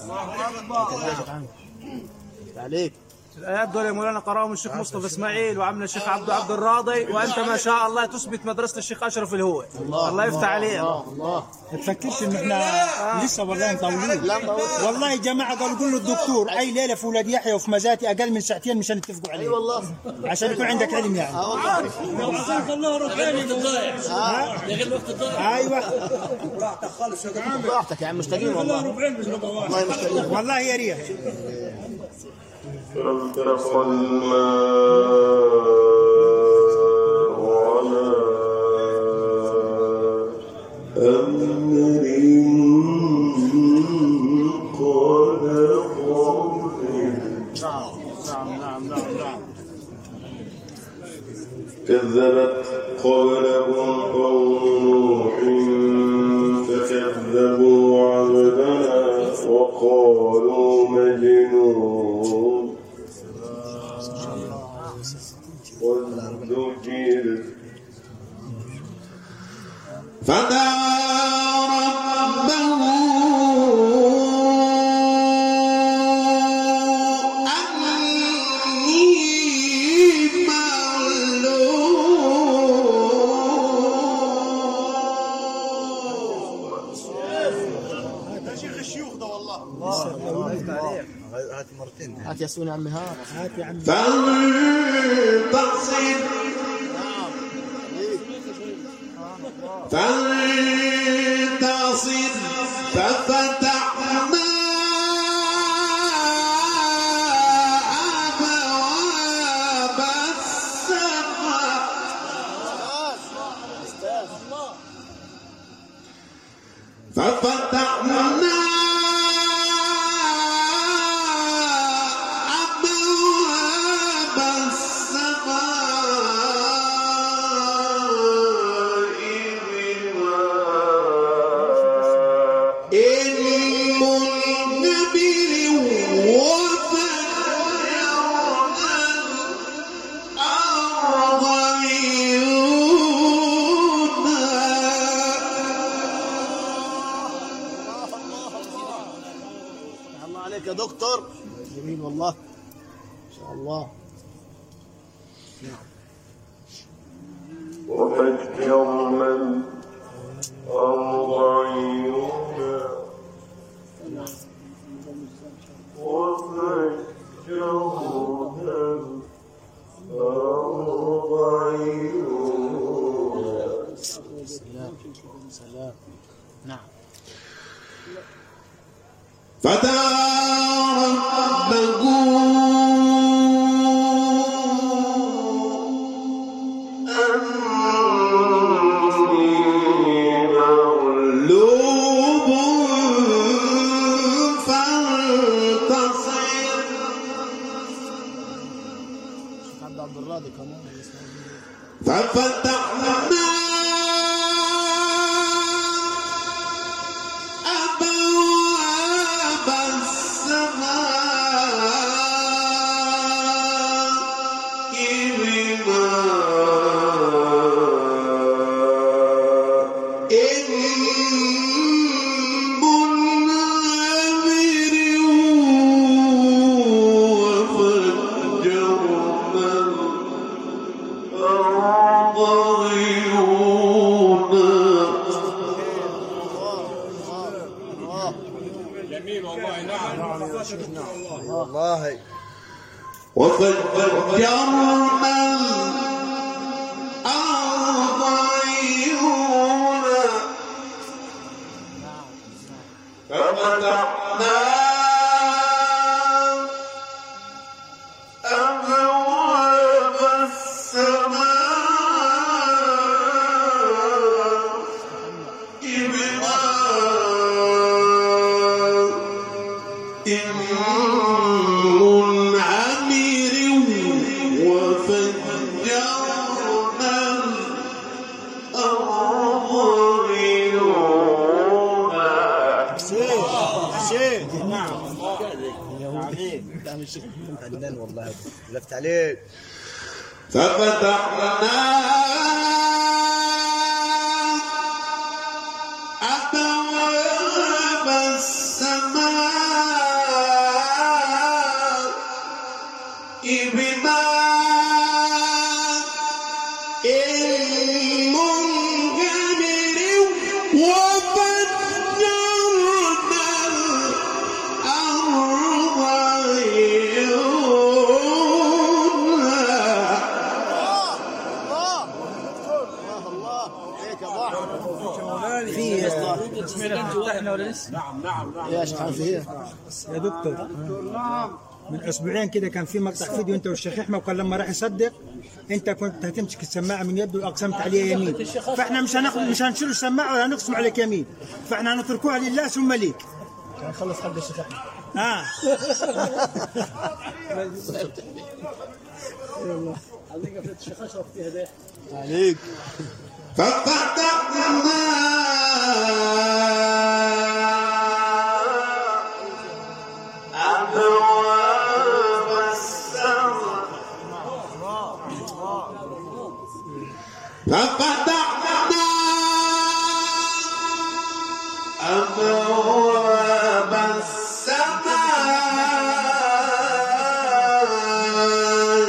عليك. الآيات دول يا مولانا قرأهم الشيخ مصطفى إسماعيل وعمل الشيخ عبد عبد الراضي، وأنت ما شاء الله تثبت مدرسة الشيخ أشرف الهوي. الله, الله يفتح عليك. الله الله. ما تفكرش ان احنا لسه والله مطولين. والله يا جماعه قالوا قولوا الدكتور اي ليله في ولاد يحيى وفي مزاتي اقل من ساعتين مش هنتفقوا عليه. اي والله. عشان يكون عندك علم يعني. اه والله. لو عزمك الله رباني تضايع. اه يا غير الوقت الضايع. ايوه براحتك خالص يا جماعه. براحتك يا عم مشتاقين والله. والله مشتاقين. والله يا ريح. فالتقى الماء على أمر قد كذبت قبلهم قوم نوح فكذبوا عبدنا وقالوا مجنون والزجر فدعا ربه أني مغلوب. هذا شيخ الشيوخ ده والله. هات مرتين. هات ياسون يا عمي. هات. هات يا عم. فانتصر فانتصر ففتحنا أبواب السماء ففتحنا أبواب السماء بماء منهمر وفجرنا الأرض عيونا. الله عليك يا دكتور. جميل والله. ما شاء الله. وفجرنا الأرض عيونا وفجرنا الأرض عيونا. سلام سلام. نعم. فدعا ربه أني مغلوب فانتصر. عبد عبد الراضي كمان. ففتحنا أبواب السماء بماء منهمر وفجرنا الأرض عيونا. جميل والله. نعم والله. وفجرنا الأرض عيونا ففتحنا أبواب السماء بماء منهمر وفجرنا الأرض عيونا. عليك كان الشيخ فنان والله لفت عليك. ففتحنا أبواب السماء بماء منهمر وفجرنا الأرض فتحنا ولا لسه؟ نعم نعم نعم يا شيخ فيها يا دكتور من اسبوعين كده كان في مقطع فيديو انت والشيخ احمد، وقال لما راح يصدق انت كنت هتمسك السماعه من يده واقسمت عليها يمين، فاحنا مش هناخذ مش هنشيل السماعه ولا هنقسم عليك يمين، فاحنا هنتركوها لله ثم ليك. هنخلص حق الشيخ احمد. اه عليك الشيخ اشرف فيها ده عليك. ففتحنا أبواب السماء ففتحنا أبواب السماء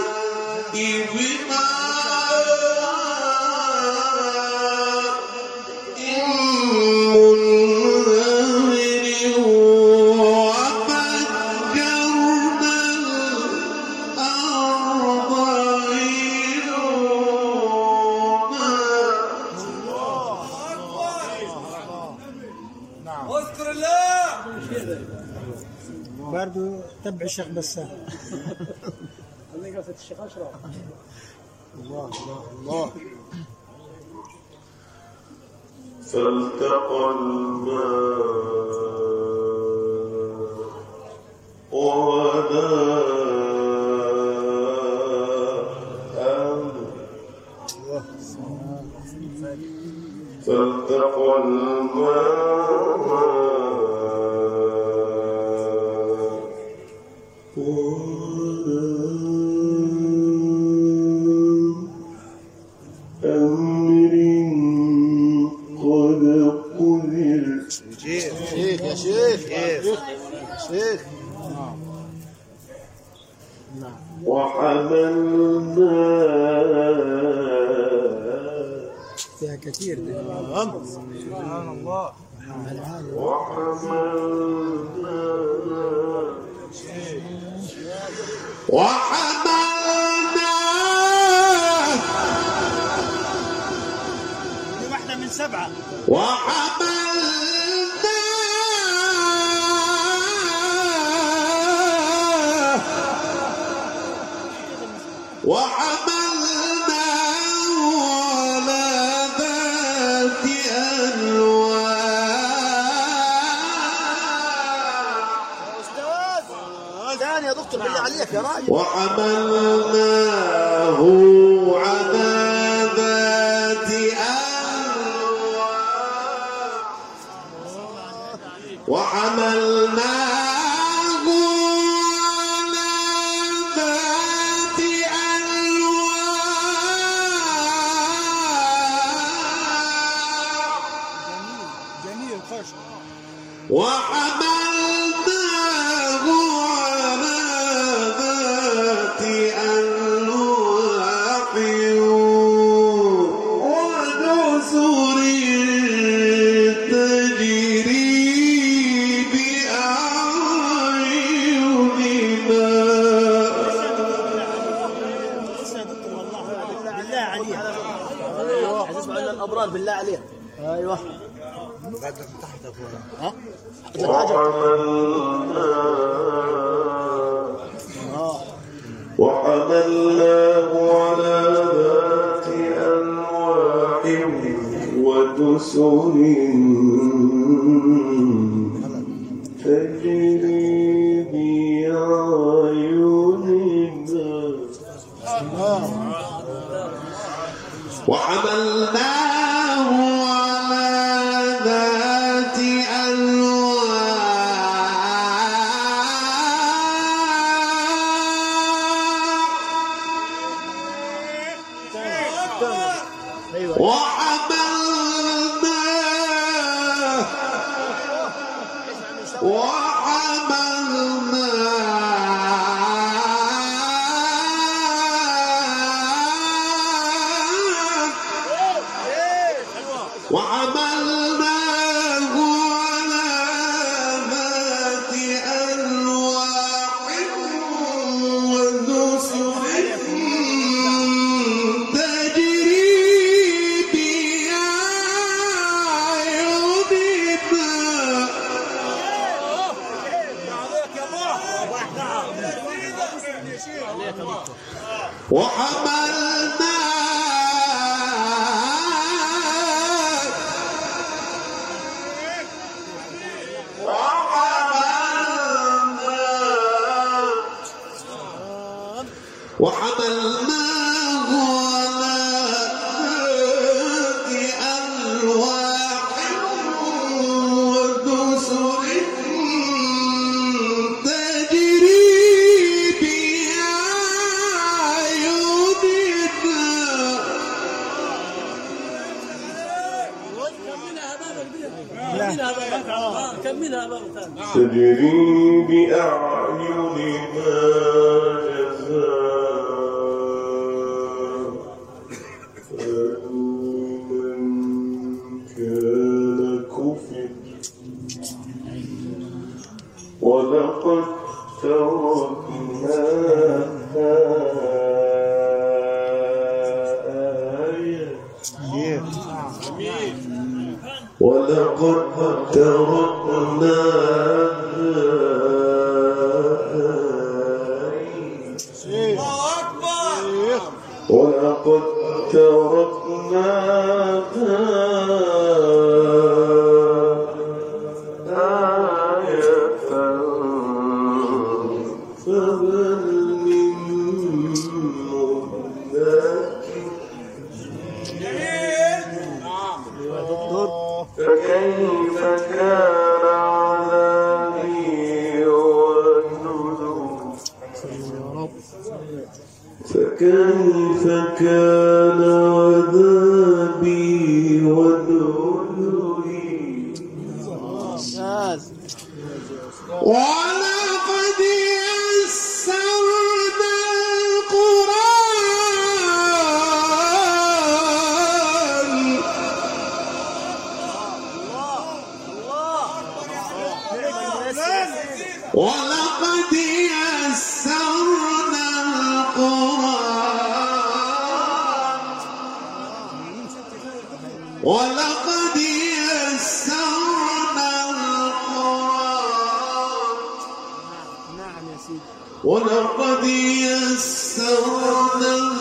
برضه تبع الشيخ بسام. اللي قصة الشيخ اشرف. الله الله الله. فالتقى الماء وغدا فالتقى الماء أمر قد قدر. شيخ يا شيخ يا شيخ. وحملنا فيها كثير. سبحان الله. وحملنا وحملنا دي واحدة من سبعة. وحملنا وحملنا على ذات ألواح. ثاني يا دكتور بالله عليك يا راجل. وحملناه على ذات ألواح. وحملناه على ذات ألواح. جميل خش. وحملناه على ذات ألواح ودسر تجري بأعيننا. بالله عليك. ايوه اسمع لنا الابرار بالله عليك. ايوه ها وحملناه على ذات ألواح ودسر تجري بأعيننا. وحملناه على ذات ألواح وحملنا وحملناه على ذات ألواح ودسر تجري بأعيننا كملها بقى تجري بأعيننا جزاء فمن كان كفر ولقد تركناها آية ولقد تركناها ولقد تركناها آية فهل من مدكر فكيف كان عذابي ونذر فكيف كان عذابي ونذري ولقد يسرنا القرآن ولقد يسرنا القرآن ولقد يسرنا القرآن ولقد يسرنا